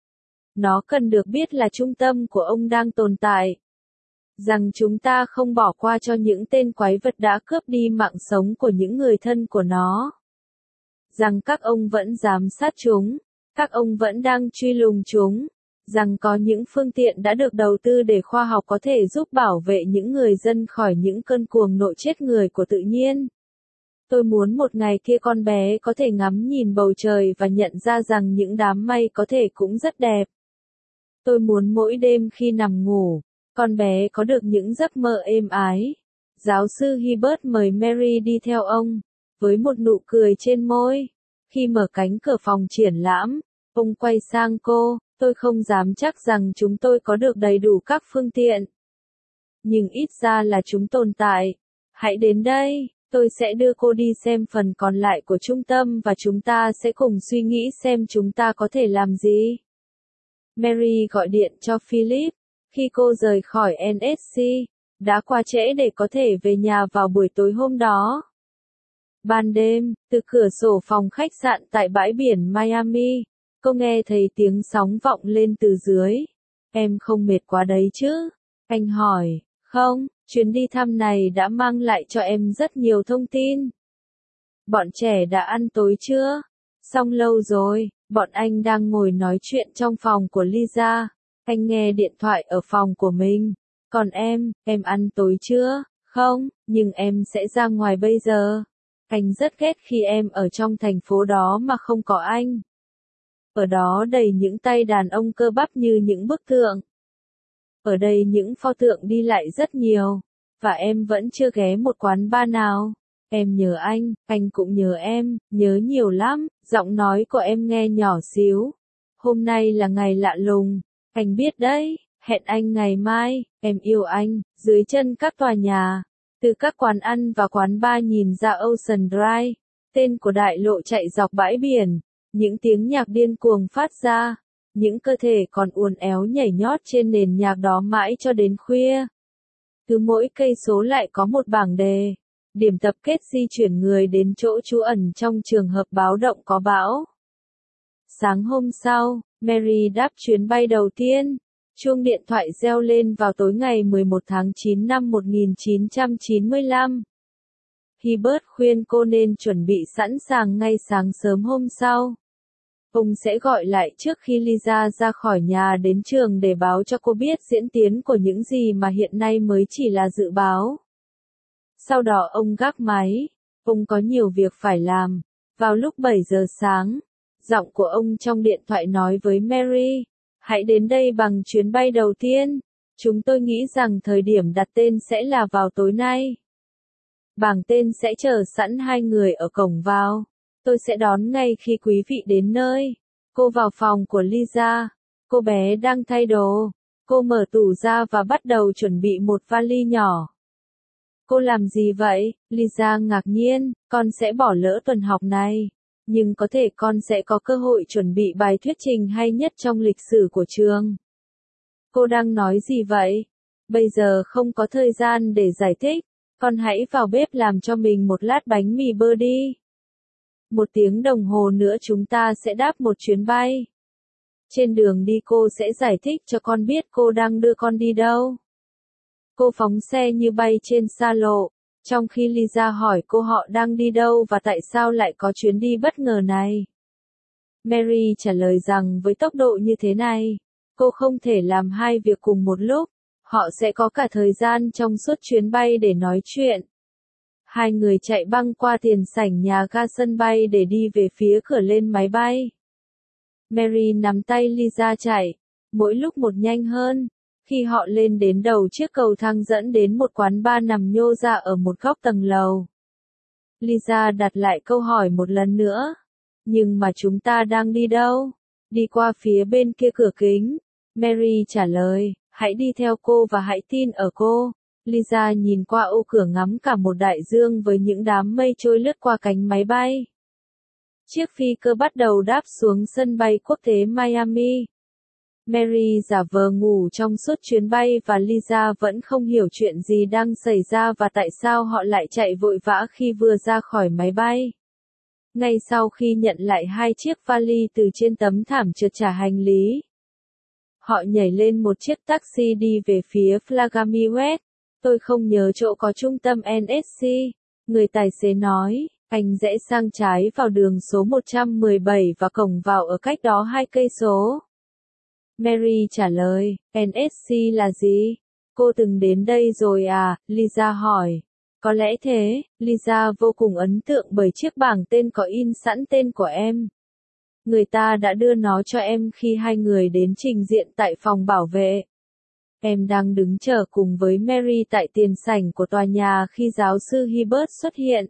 Nó cần được biết là trung tâm của ông đang tồn tại. Rằng chúng ta không bỏ qua cho những tên quái vật đã cướp đi mạng sống của những người thân của nó. Rằng các ông vẫn giám sát chúng. Các ông vẫn đang truy lùng chúng. rằng có những phương tiện đã được đầu tư để khoa học có thể giúp bảo vệ những người dân khỏi những cơn cuồng nộ chết người của tự nhiên. Tôi muốn một ngày kia con bé có thể ngắm nhìn bầu trời và nhận ra rằng những đám mây có thể cũng rất đẹp. Tôi muốn mỗi đêm khi nằm ngủ, con bé có được những giấc mơ êm ái. Giáo sư Hibbert mời Mary đi theo ông, với một nụ cười trên môi. Khi mở cánh cửa phòng triển lãm, ông quay sang cô, tôi không dám chắc rằng chúng tôi có được đầy đủ các phương tiện. Nhưng ít ra là chúng tồn tại. Hãy đến đây, tôi sẽ đưa cô đi xem phần còn lại của trung tâm và chúng ta sẽ cùng suy nghĩ xem chúng ta có thể làm gì. Mary gọi điện cho Philip. Khi cô rời khỏi en ét xê, đã quá trễ để có thể về nhà vào buổi tối hôm đó. Ban đêm, từ cửa sổ phòng khách sạn tại bãi biển Miami, cô nghe thấy tiếng sóng vọng lên từ dưới. Em không mệt quá đấy chứ? Anh hỏi. Không, chuyến đi thăm này đã mang lại cho em rất nhiều thông tin. Bọn trẻ đã ăn tối chưa? Xong lâu rồi, bọn anh đang ngồi nói chuyện trong phòng của Lisa. Anh nghe điện thoại ở phòng của mình. Còn em, em ăn tối chưa? Không, nhưng em sẽ ra ngoài bây giờ. Anh rất ghét khi em ở trong thành phố đó mà không có anh. Ở đó đầy những tay đàn ông cơ bắp như những bức tượng. Ở đây những pho tượng đi lại rất nhiều. Và em vẫn chưa ghé một quán bar nào. Em nhớ anh, anh cũng nhớ em, nhớ nhiều lắm. Giọng nói của em nghe nhỏ xíu. Hôm nay là ngày lạ lùng. Anh biết đấy, hẹn anh ngày mai, em yêu anh, dưới chân các tòa nhà. Từ các quán ăn và quán bar nhìn ra Ocean Drive, tên của đại lộ chạy dọc bãi biển, những tiếng nhạc điên cuồng phát ra, những cơ thể còn uốn éo nhảy nhót trên nền nhạc đó mãi cho đến khuya. Cứ mỗi cây số lại có một bảng đề, điểm tập kết di chuyển người đến chỗ trú ẩn trong trường hợp báo động có bão. Sáng hôm sau, Mary đáp chuyến bay đầu tiên. Chuông điện thoại reo lên vào tối ngày mười một tháng chín năm một nghìn chín trăm chín mươi lăm. Hibbert khuyên cô nên chuẩn bị sẵn sàng ngay sáng sớm hôm sau. Ông sẽ gọi lại trước khi Lisa ra khỏi nhà đến trường để báo cho cô biết diễn tiến của những gì mà hiện nay mới chỉ là dự báo. Sau đó ông gác máy. Ông có nhiều việc phải làm. Vào lúc bảy giờ sáng, giọng của ông trong điện thoại nói với Mary. Hãy đến đây bằng chuyến bay đầu tiên. Chúng tôi nghĩ rằng thời điểm đặt tên sẽ là vào tối nay. Bảng tên sẽ chờ sẵn hai người ở cổng vào. Tôi sẽ đón ngay khi quý vị đến nơi. Cô vào phòng của Lisa. Cô bé đang thay đồ. Cô mở tủ ra và bắt đầu chuẩn bị một vali nhỏ. Cô làm gì vậy? Lisa ngạc nhiên. Con sẽ bỏ lỡ tuần học này. Nhưng có thể con sẽ có cơ hội chuẩn bị bài thuyết trình hay nhất trong lịch sử của trường. Cô đang nói gì vậy? Bây giờ không có thời gian để giải thích. Con hãy vào bếp làm cho mình một lát bánh mì bơ đi. Một tiếng đồng hồ nữa chúng ta sẽ đáp một chuyến bay. Trên đường đi cô sẽ giải thích cho con biết cô đang đưa con đi đâu. Cô phóng xe như bay trên xa lộ. Trong khi Lisa hỏi cô họ đang đi đâu và tại sao lại có chuyến đi bất ngờ này. Mary trả lời rằng với tốc độ như thế này, cô không thể làm hai việc cùng một lúc. Họ sẽ có cả thời gian trong suốt chuyến bay để nói chuyện. Hai người chạy băng qua tiền sảnh nhà ga sân bay để đi về phía cửa lên máy bay. Mary nắm tay Lisa chạy, mỗi lúc một nhanh hơn. Khi họ lên đến đầu chiếc cầu thang dẫn đến một quán bar nằm nhô ra ở một góc tầng lầu. Lisa đặt lại câu hỏi một lần nữa. Nhưng mà chúng ta đang đi đâu? Đi qua phía bên kia cửa kính. Mary trả lời, hãy đi theo cô và hãy tin ở cô. Lisa nhìn qua ô cửa ngắm cả một đại dương với những đám mây trôi lướt qua cánh máy bay. Chiếc phi cơ bắt đầu đáp xuống sân bay quốc tế Miami. Mary giả vờ ngủ trong suốt chuyến bay và Lisa vẫn không hiểu chuyện gì đang xảy ra và tại sao họ lại chạy vội vã khi vừa ra khỏi máy bay. Ngay sau khi nhận lại hai chiếc vali từ trên tấm thảm trượt trả hành lý, họ nhảy lên một chiếc taxi đi về phía Flagami West. Tôi không nhớ chỗ có trung tâm en ét xê, người tài xế nói. Anh rẽ sang trái vào đường số một trăm mười bảy và cổng vào ở cách đó hai cây số. Mary trả lời, en ét xê là gì? Cô từng đến đây rồi à? Lisa hỏi. Có lẽ thế, Lisa vô cùng ấn tượng bởi chiếc bảng tên có in sẵn tên của em. Người ta đã đưa nó cho em khi hai người đến trình diện tại phòng bảo vệ. Em đang đứng chờ cùng với Mary tại tiền sảnh của tòa nhà khi giáo sư Hibbert xuất hiện.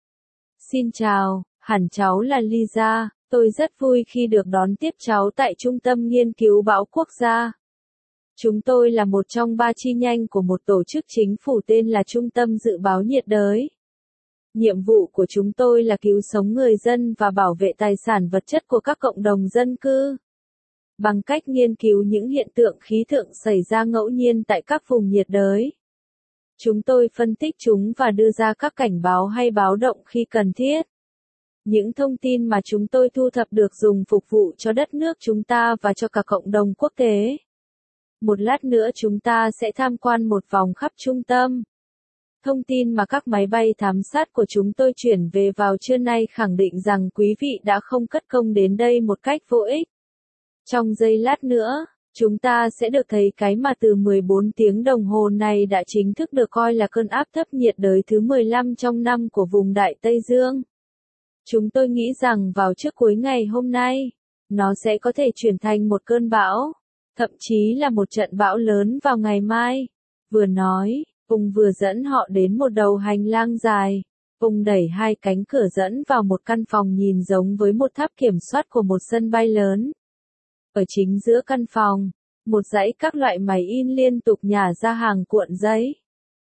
Xin chào, hẳn cháu là Lisa, tôi rất vui khi được đón tiếp cháu tại Trung tâm Nghiên cứu Bão Quốc gia. Chúng tôi là một trong ba chi nhánh của một tổ chức chính phủ tên là Trung tâm Dự báo nhiệt đới. Nhiệm vụ của chúng tôi là cứu sống người dân và bảo vệ tài sản vật chất của các cộng đồng dân cư. Bằng cách nghiên cứu những hiện tượng khí tượng xảy ra ngẫu nhiên tại các vùng nhiệt đới. Chúng tôi phân tích chúng và đưa ra các cảnh báo hay báo động khi cần thiết. Những thông tin mà chúng tôi thu thập được dùng phục vụ cho đất nước chúng ta và cho cả cộng đồng quốc tế. Một lát nữa chúng ta sẽ tham quan một vòng khắp trung tâm. Thông tin mà các máy bay thám sát của chúng tôi chuyển về vào trưa nay khẳng định rằng quý vị đã không cất công đến đây một cách vô ích. Trong giây lát nữa, chúng ta sẽ được thấy cái mà từ mười bốn tiếng đồng hồ này đã chính thức được coi là cơn áp thấp nhiệt đới thứ mười lăm trong năm của vùng Đại Tây Dương. Chúng tôi nghĩ rằng vào trước cuối ngày hôm nay, nó sẽ có thể chuyển thành một cơn bão, thậm chí là một trận bão lớn vào ngày mai. Vừa nói, ông vừa dẫn họ đến một đầu hành lang dài. Ông đẩy hai cánh cửa dẫn vào một căn phòng nhìn giống với một tháp kiểm soát của một sân bay lớn. Ở chính giữa căn phòng, một dãy các loại máy in liên tục nhả ra hàng cuộn giấy.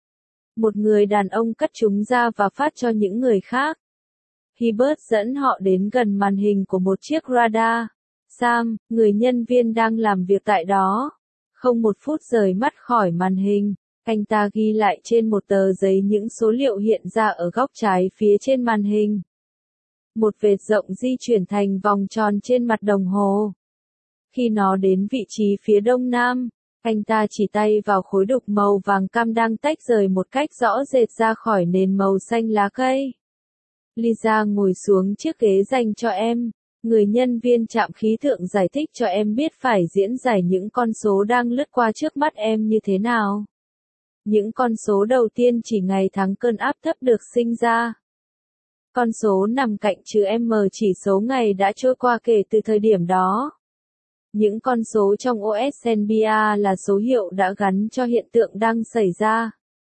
Một người đàn ông cắt chúng ra và phát cho những người khác. Hibbert dẫn họ đến gần màn hình của một chiếc radar. Sam, người nhân viên đang làm việc tại đó, không một phút rời mắt khỏi màn hình. Anh ta ghi lại trên một tờ giấy những số liệu hiện ra ở góc trái phía trên màn hình. Một vệt rộng di chuyển thành vòng tròn trên mặt đồng hồ. Khi nó đến vị trí phía đông nam, anh ta chỉ tay vào khối đục màu vàng cam đang tách rời một cách rõ rệt ra khỏi nền màu xanh lá cây. Lisa ngồi xuống chiếc ghế dành cho em. Người nhân viên trạm khí tượng giải thích cho em biết phải diễn giải những con số đang lướt qua trước mắt em như thế nào. Những con số đầu tiên chỉ ngày tháng cơn áp thấp được sinh ra. Con số nằm cạnh chữ M chỉ số ngày đã trôi qua kể từ thời điểm đó. Những con số trong ô ét en bê a là số hiệu đã gắn cho hiện tượng đang xảy ra.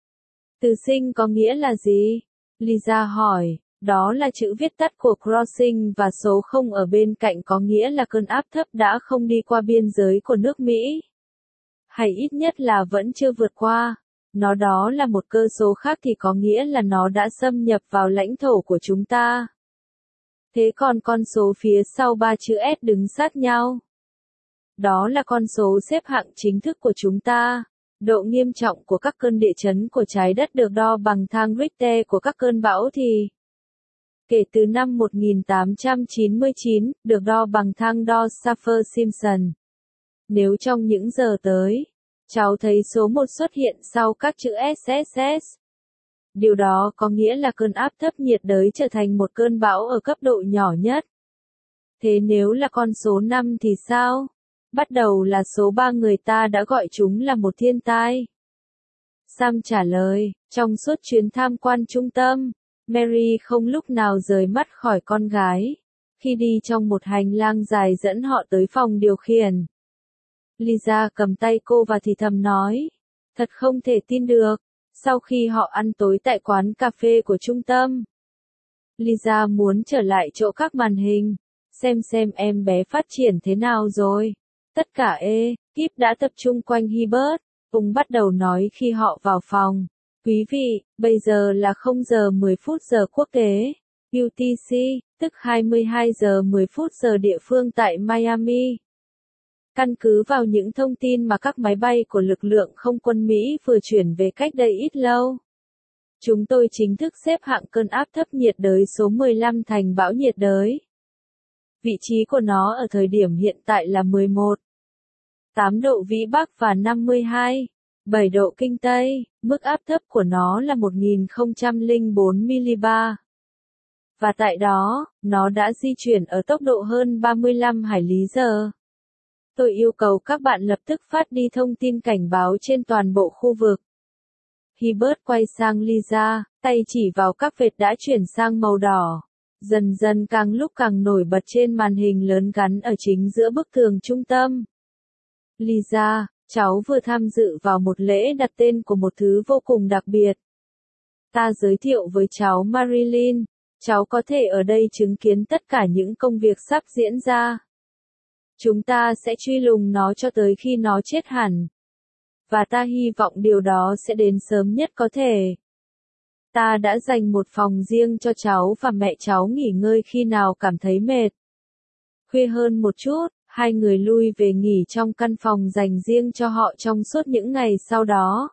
Từ sinh có nghĩa là gì? Lisa hỏi. Đó là chữ viết tắt của crossing và số không ở bên cạnh có nghĩa là cơn áp thấp đã không đi qua biên giới của nước Mỹ. Hay ít nhất là vẫn chưa vượt qua. Nó đó là một cơ số khác thì có nghĩa là nó đã xâm nhập vào lãnh thổ của chúng ta. Thế còn con số phía sau ba chữ S đứng sát nhau. Đó là con số xếp hạng chính thức của chúng ta. Độ nghiêm trọng của các cơn địa chấn của trái đất được đo bằng thang Richter của các cơn bão thì kể từ năm một nghìn tám trăm chín mươi chín, được đo bằng thang đo Saffir-Simpson. Nếu trong những giờ tới, cháu thấy số một xuất hiện sau các chữ ét ét ét, điều đó có nghĩa là cơn áp thấp nhiệt đới trở thành một cơn bão ở cấp độ nhỏ nhất. Thế nếu là con số năm thì sao? Bắt đầu là số ba người ta đã gọi chúng là một thiên tai. Sam trả lời, trong suốt chuyến tham quan trung tâm, Mary không lúc nào rời mắt khỏi con gái. Khi đi trong một hành lang dài dẫn họ tới phòng điều khiển, Lisa cầm tay cô và thì thầm nói, thật không thể tin được. Sau khi họ ăn tối tại quán cà phê của trung tâm, Lisa muốn trở lại chỗ các màn hình, xem xem em bé phát triển thế nào rồi. Tất cả ekip đã tập trung quanh Hibbert. Ông bắt đầu nói khi họ vào phòng. Quý vị, bây giờ là không giờ mười phút giờ quốc tế, U T C, tức hai mươi hai giờ mười phút giờ địa phương tại Miami. Căn cứ vào những thông tin mà các máy bay của lực lượng không quân Mỹ vừa chuyển về cách đây ít lâu, chúng tôi chính thức xếp hạng cơn áp thấp nhiệt đới số mười lăm thành bão nhiệt đới. Vị trí của nó ở thời điểm hiện tại là mười một phẩy tám độ Vĩ Bắc và năm mươi hai phẩy bảy độ Kinh Tây, mức áp thấp của nó là một nghìn không trăm lẻ bốn mi-li-bar. Và tại đó, nó đã di chuyển ở tốc độ hơn ba mươi lăm hải lý giờ. Tôi yêu cầu các bạn lập tức phát đi thông tin cảnh báo trên toàn bộ khu vực. Hibbert quay sang Lisa, tay chỉ vào các vệt đã chuyển sang màu đỏ. Dần dần càng lúc càng nổi bật trên màn hình lớn gắn ở chính giữa bức tường trung tâm. Lisa, cháu vừa tham dự vào một lễ đặt tên của một thứ vô cùng đặc biệt. Ta giới thiệu với cháu Marilyn, cháu có thể ở đây chứng kiến tất cả những công việc sắp diễn ra. Chúng ta sẽ truy lùng nó cho tới khi nó chết hẳn. Và ta hy vọng điều đó sẽ đến sớm nhất có thể. Ta đã dành một phòng riêng cho cháu và mẹ cháu nghỉ ngơi khi nào cảm thấy mệt. Khuya hơn một chút, hai người lui về nghỉ trong căn phòng dành riêng cho họ trong suốt những ngày sau đó.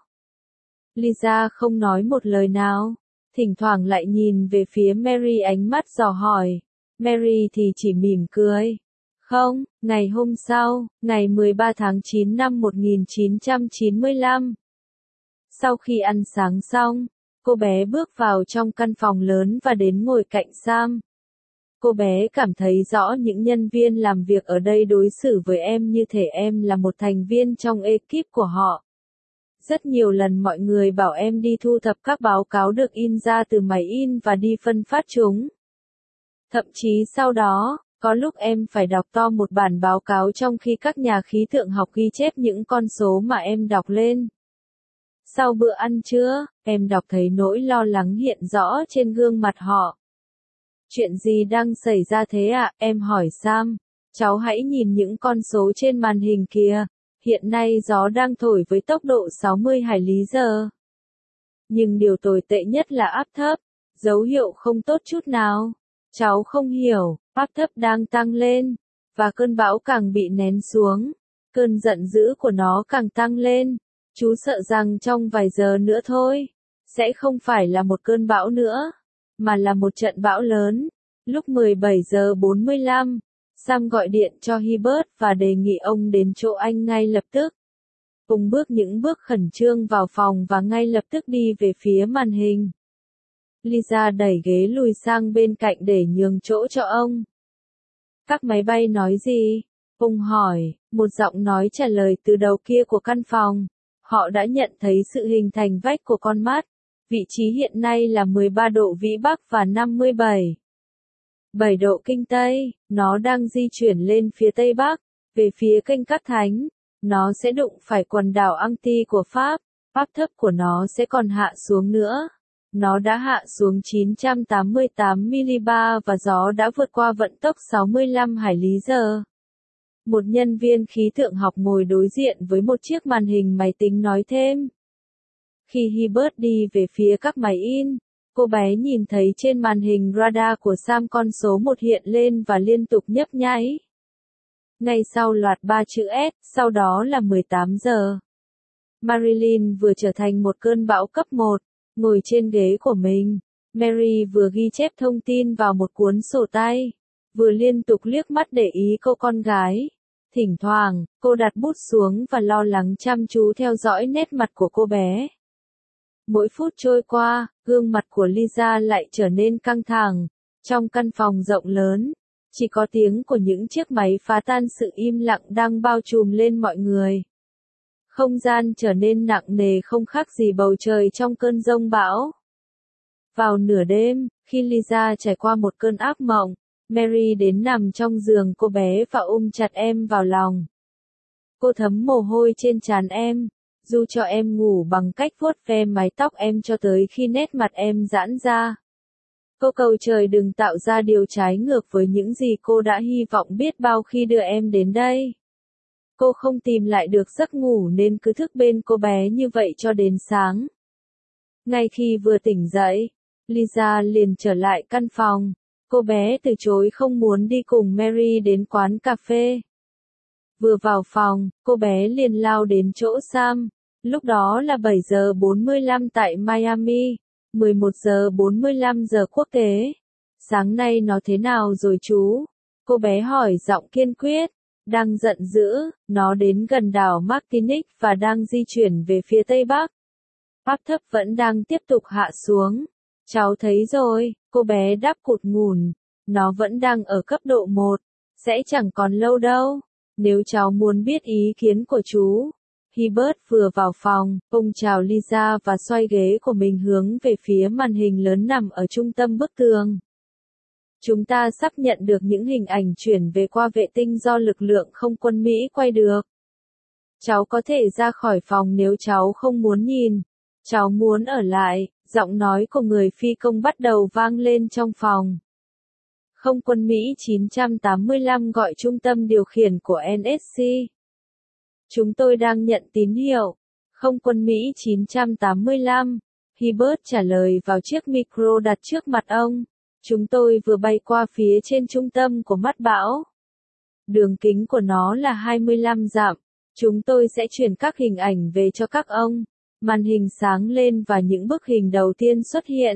Lisa không nói một lời nào, thỉnh thoảng lại nhìn về phía Mary ánh mắt dò hỏi. Mary thì chỉ mỉm cười. Không, ngày hôm sau, ngày mười ba tháng chín năm một nghìn chín trăm chín mươi lăm. Sau khi ăn sáng xong, cô bé bước vào trong căn phòng lớn và đến ngồi cạnh Sam. Cô bé cảm thấy rõ những nhân viên làm việc ở đây đối xử với em như thể em là một thành viên trong ekip của họ. Rất nhiều lần mọi người bảo em đi thu thập các báo cáo được in ra từ máy in và đi phân phát chúng. Thậm chí sau đó, có lúc em phải đọc to một bản báo cáo trong khi các nhà khí tượng học ghi chép những con số mà em đọc lên. Sau bữa ăn trưa, em đọc thấy nỗi lo lắng hiện rõ trên gương mặt họ. Chuyện gì đang xảy ra thế ạ? Em hỏi Sam. Cháu hãy nhìn những con số trên màn hình kìa. Hiện nay gió đang thổi với tốc độ sáu mươi hải lý giờ. Nhưng điều tồi tệ nhất là áp thấp. Dấu hiệu không tốt chút nào. Cháu không hiểu, áp thấp đang tăng lên. Và cơn bão càng bị nén xuống. Cơn giận dữ của nó càng tăng lên. Chú sợ rằng trong vài giờ nữa thôi, sẽ không phải là một cơn bão nữa, mà là một trận bão lớn. Lúc mười bảy giờ bốn mươi lăm, Sam gọi điện cho Hibbert và đề nghị ông đến chỗ anh ngay lập tức. Ông bước những bước khẩn trương vào phòng và ngay lập tức đi về phía màn hình. Lisa đẩy ghế lùi sang bên cạnh để nhường chỗ cho ông. Các máy bay nói gì? Ông hỏi, một giọng nói trả lời từ đầu kia của căn phòng. Họ đã nhận thấy sự hình thành vách của con mắt. Vị trí hiện nay là mười ba độ Vĩ Bắc và năm mươi bảy phẩy bảy độ Kinh Tây. Nó đang di chuyển lên phía Tây Bắc, về phía kênh Cát Thánh. Nó sẽ đụng phải quần đảo Antilles của Pháp. Áp thấp của nó sẽ còn hạ xuống nữa. Nó đã hạ xuống chín trăm tám mươi tám mi-li-bar và gió đã vượt qua vận tốc sáu mươi lăm hải lý giờ. Một nhân viên khí tượng học ngồi đối diện với một chiếc màn hình máy tính nói thêm. Khi Hibbert đi về phía các máy in, cô bé nhìn thấy trên màn hình radar của Sam con số một hiện lên và liên tục nhấp nháy. Ngay sau loạt ba chữ S, sau đó là mười tám giờ. Marilyn vừa trở thành một cơn bão cấp một, ngồi trên ghế của mình. Mary vừa ghi chép thông tin vào một cuốn sổ tay, vừa liên tục liếc mắt để ý cô con gái. Thỉnh thoảng, cô đặt bút xuống và lo lắng chăm chú theo dõi nét mặt của cô bé. Mỗi phút trôi qua, gương mặt của Lisa lại trở nên căng thẳng. Trong căn phòng rộng lớn, chỉ có tiếng của những chiếc máy phá tan sự im lặng đang bao trùm lên mọi người. Không gian trở nên nặng nề không khác gì bầu trời trong cơn giông bão. Vào nửa đêm, khi Lisa trải qua một cơn ác mộng, Mary đến nằm trong giường cô bé và ôm chặt em vào lòng. Cô thấm mồ hôi trên trán em, dù cho em ngủ bằng cách vuốt ve mái tóc em cho tới khi nét mặt em giãn ra. Cô cầu trời đừng tạo ra điều trái ngược với những gì cô đã hy vọng biết bao khi đưa em đến đây. Cô không tìm lại được giấc ngủ nên cứ thức bên cô bé như vậy cho đến sáng. Ngay khi vừa tỉnh dậy, Lisa liền trở lại căn phòng. Cô bé từ chối không muốn đi cùng Mary đến quán cà phê. Vừa vào phòng, cô bé liền lao đến chỗ Sam. Lúc đó là bảy giờ bốn mươi lăm tại Miami, mười một giờ bốn mươi lăm giờ quốc tế. Sáng nay nó thế nào rồi chú? Cô bé hỏi giọng kiên quyết. Đang giận dữ, nó đến gần đảo Martinique và đang di chuyển về phía Tây Bắc. Áp thấp vẫn đang tiếp tục hạ xuống. Cháu thấy rồi, cô bé đáp cụt ngùn. Nó vẫn đang ở cấp độ một. Sẽ chẳng còn lâu đâu. Nếu cháu muốn biết ý kiến của chú. Hibbert vừa vào phòng, ông chào Lisa và xoay ghế của mình hướng về phía màn hình lớn nằm ở trung tâm bức tường. Chúng ta sắp nhận được những hình ảnh chuyển về qua vệ tinh do lực lượng không quân Mỹ quay được. Cháu có thể ra khỏi phòng nếu cháu không muốn nhìn. Cháu muốn ở lại, giọng nói của người phi công bắt đầu vang lên trong phòng. Không quân Mỹ chín tám lăm gọi trung tâm điều khiển của en ét xê. Chúng tôi đang nhận tín hiệu. Không quân Mỹ chín tám lăm. Hibbert trả lời vào chiếc micro đặt trước mặt ông. Chúng tôi vừa bay qua phía trên trung tâm của mắt bão. Đường kính của nó là hai mươi lăm dặm. Chúng tôi sẽ chuyển các hình ảnh về cho các ông. Màn hình sáng lên và những bức hình đầu tiên xuất hiện.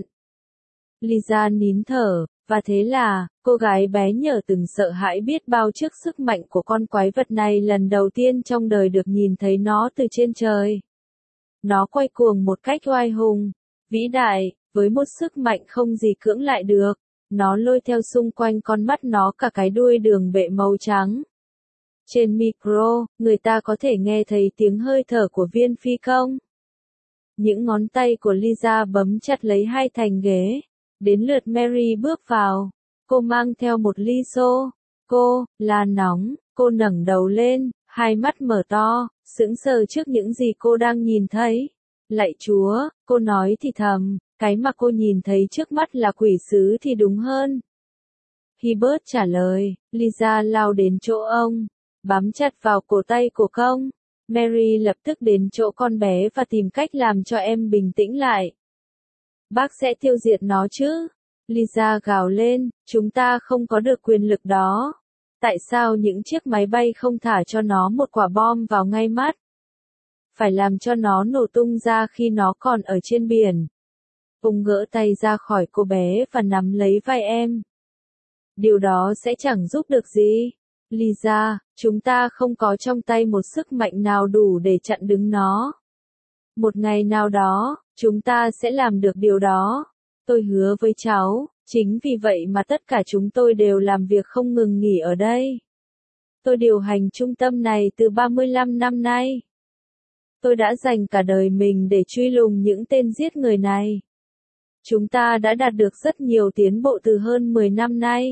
Lisa nín thở, và thế là, cô gái bé nhờ từng sợ hãi biết bao trước sức mạnh của con quái vật này lần đầu tiên trong đời được nhìn thấy nó từ trên trời. Nó quay cuồng một cách oai hùng, vĩ đại, với một sức mạnh không gì cưỡng lại được. Nó lôi theo xung quanh con mắt nó cả cái đuôi đường bệ màu trắng. Trên micro, người ta có thể nghe thấy tiếng hơi thở của viên phi công. Những ngón tay của Lisa bấm chặt lấy hai thành ghế. Đến lượt Mary bước vào. Cô mang theo một ly xô. Cô, là nóng. Cô ngẩng đầu lên, hai mắt mở to, sững sờ trước những gì cô đang nhìn thấy. Lạy Chúa, cô nói thì thầm, cái mà cô nhìn thấy trước mắt là quỷ sứ thì đúng hơn. Hibbert trả lời, Lisa lao đến chỗ ông, bám chặt vào cổ tay của công. Mary lập tức đến chỗ con bé và tìm cách làm cho em bình tĩnh lại. Bác sẽ tiêu diệt nó chứ? Lisa gào lên, chúng ta không có được quyền lực đó. Tại sao những chiếc máy bay không thả cho nó một quả bom vào ngay mắt? Phải làm cho nó nổ tung ra khi nó còn ở trên biển. Ông gỡ tay ra khỏi cô bé và nắm lấy vai em. Điều đó sẽ chẳng giúp được gì. Lisa, chúng ta không có trong tay một sức mạnh nào đủ để chặn đứng nó. Một ngày nào đó, chúng ta sẽ làm được điều đó. Tôi hứa với cháu, chính vì vậy mà tất cả chúng tôi đều làm việc không ngừng nghỉ ở đây. Tôi điều hành trung tâm này từ ba mươi lăm năm nay. Tôi đã dành cả đời mình để truy lùng những tên giết người này. Chúng ta đã đạt được rất nhiều tiến bộ từ hơn mười năm nay.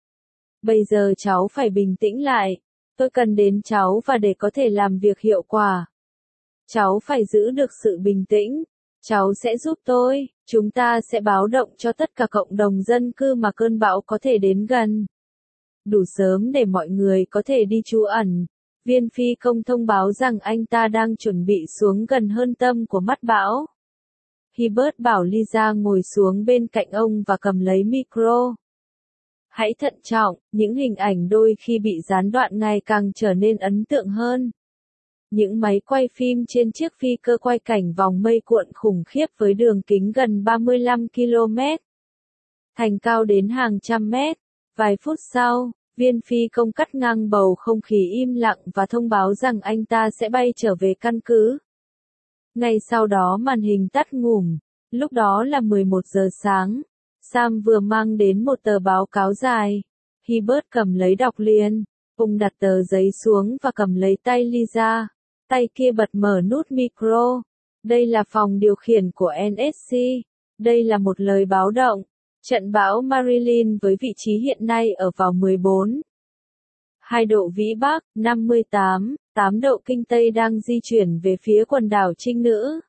Bây giờ cháu phải bình tĩnh lại. Tôi cần đến cháu và để có thể làm việc hiệu quả. Cháu phải giữ được sự bình tĩnh. Cháu sẽ giúp tôi. Chúng ta sẽ báo động cho tất cả cộng đồng dân cư mà cơn bão có thể đến gần. Đủ sớm để mọi người có thể đi trú ẩn. Viên phi công thông báo rằng anh ta đang chuẩn bị xuống gần hơn tâm của mắt bão. Hibbert bảo Lisa ngồi xuống bên cạnh ông và cầm lấy micro. Hãy thận trọng, những hình ảnh đôi khi bị gián đoạn ngày càng trở nên ấn tượng hơn. Những máy quay phim trên chiếc phi cơ quay cảnh vòng mây cuộn khủng khiếp với đường kính gần ba mươi lăm ki lô mét. Thành cao đến hàng trăm mét. Vài phút sau, viên phi công cắt ngang bầu không khí im lặng và thông báo rằng anh ta sẽ bay trở về căn cứ. Ngay sau đó màn hình tắt ngủm. Lúc đó là mười một giờ sáng. Sam vừa mang đến một tờ báo cáo dài. Hibbert cầm lấy đọc liền. Ông đặt tờ giấy xuống và cầm lấy tay Lisa. Tay kia bật mở nút micro. Đây là phòng điều khiển của en ét xê. Đây là một lời báo động. Trận bão Marilyn với vị trí hiện nay ở vào mười bốn. hai độ vĩ Bắc, năm mươi tám, tám độ kinh Tây đang di chuyển về phía quần đảo Trinh Nữ.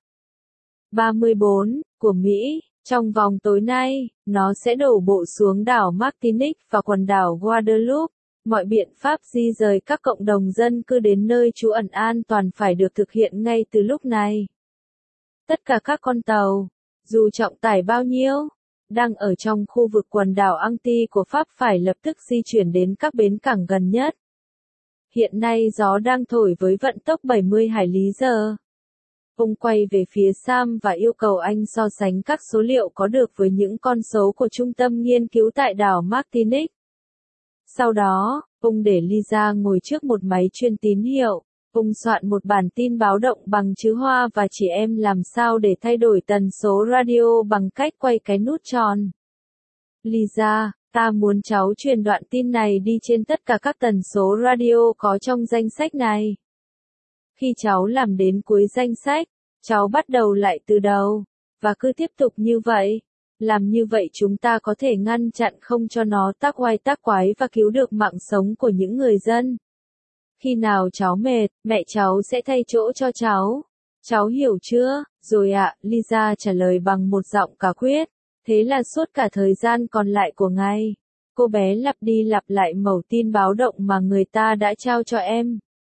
ba mươi bốn, của Mỹ. Trong vòng tối nay, nó sẽ đổ bộ xuống đảo Martinique và quần đảo Guadeloupe. Mọi biện pháp di rời các cộng đồng dân cư đến nơi trú ẩn an toàn phải được thực hiện ngay từ lúc này. Tất cả các con tàu, dù trọng tải bao nhiêu, đang ở trong khu vực quần đảo Antilles của Pháp phải lập tức di chuyển đến các bến cảng gần nhất. Hiện nay gió đang thổi với vận tốc bảy mươi hải lý giờ. Ông quay về phía Sam và yêu cầu anh so sánh các số liệu có được với những con số của trung tâm nghiên cứu tại đảo Martinique. Sau đó, ông để Lisa ngồi trước một máy truyền tín hiệu. Ông soạn một bản tin báo động bằng chữ hoa và chỉ em làm sao để thay đổi tần số radio bằng cách quay cái nút tròn. Lisa, Ta muốn cháu truyền đoạn tin này đi trên tất cả các tần số radio có trong danh sách này. Khi cháu làm đến cuối danh sách, cháu bắt đầu lại từ đầu, và cứ tiếp tục như vậy. Làm như vậy chúng ta có thể ngăn chặn không cho nó tác oai tác quái và cứu được mạng sống của những người dân. Khi nào cháu mệt, mẹ cháu sẽ thay chỗ cho cháu. Cháu hiểu chưa? Rồi ạ, Lisa trả lời bằng một giọng quả quyết. Thế là suốt cả thời gian còn lại của ngày, cô bé lặp đi lặp lại mẩu tin báo động mà người ta đã trao cho em.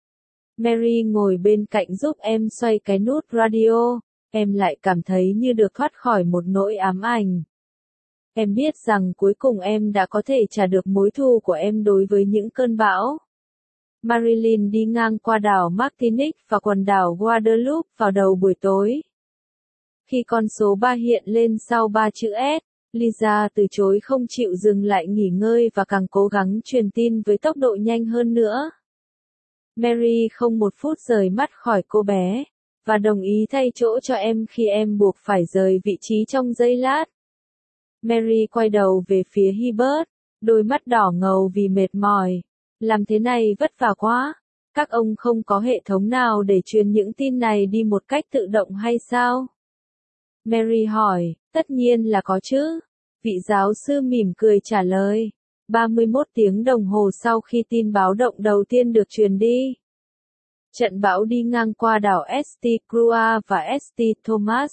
Mary ngồi bên cạnh giúp em xoay cái nút radio, em lại cảm thấy như được thoát khỏi một nỗi ám ảnh. Em biết rằng cuối cùng em đã có thể trả được mối thù của em đối với những cơn bão. Marilyn đi ngang qua đảo Martinique và quần đảo Guadeloupe vào đầu buổi tối. Khi con số ba hiện lên sau ba chữ S, Lisa từ chối không chịu dừng lại nghỉ ngơi và càng cố gắng truyền tin với tốc độ nhanh hơn nữa. Mary không một phút rời mắt khỏi cô bé, và đồng ý thay chỗ cho em khi em buộc phải rời vị trí trong giây lát. Mary quay đầu về phía Hibbert, đôi mắt đỏ ngầu vì mệt mỏi. Làm thế này vất vả quá. Các ông không có hệ thống nào để truyền những tin này đi một cách tự động hay sao? Mary hỏi, tất nhiên là có chứ. Vị giáo sư mỉm cười trả lời. ba mươi mốt tiếng đồng hồ sau khi tin báo động đầu tiên được truyền đi. Trận bão đi ngang qua đảo Saint Croix và Saint Thomas.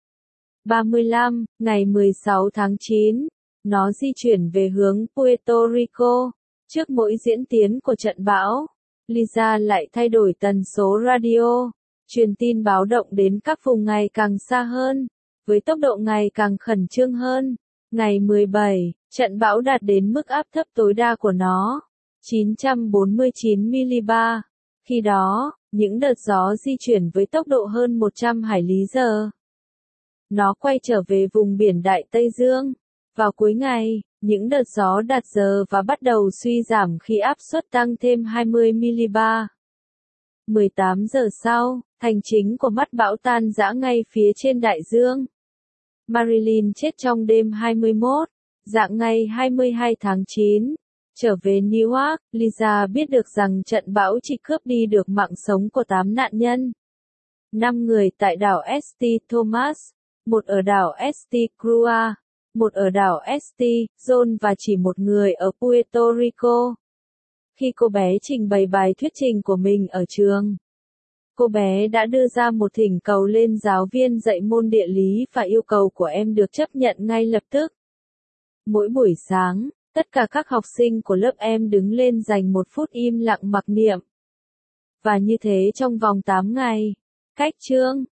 ba mươi lăm, ngày mười sáu tháng chín, nó di chuyển về hướng Puerto Rico. Trước mỗi diễn tiến của trận bão, Lisa lại thay đổi tần số radio, truyền tin báo động đến các vùng ngày càng xa hơn, với tốc độ ngày càng khẩn trương hơn. Ngày mười bảy, trận bão đạt đến mức áp thấp tối đa của nó, chín trăm bốn mươi chín mi-li-bar. Khi đó, những đợt gió di chuyển với tốc độ hơn một trăm hải lý giờ. Nó quay trở về vùng biển Đại Tây Dương. Vào cuối ngày, những đợt gió đạt giờ và bắt đầu suy giảm khi áp suất tăng thêm hai mươi mi-li-bar. mười tám giờ sau, thành chính của mắt bão tan rã ngay phía trên đại dương. Marilyn chết trong đêm hai mươi mốt, dạng ngày hai mươi hai tháng chín. Trở về New York, Lisa biết được rằng trận bão chỉ cướp đi được mạng sống của tám nạn nhân. năm người tại đảo Saint Thomas, một ở đảo Saint Croix, một ở đảo Saint John và chỉ một người ở Puerto Rico. Khi cô bé trình bày bài thuyết trình của mình ở trường, cô bé đã đưa ra một thỉnh cầu lên giáo viên dạy môn địa lý và yêu cầu của em được chấp nhận ngay lập tức. Mỗi buổi sáng, tất cả các học sinh của lớp em đứng lên dành một phút im lặng mặc niệm. Và như thế trong vòng tám ngày. Cách chương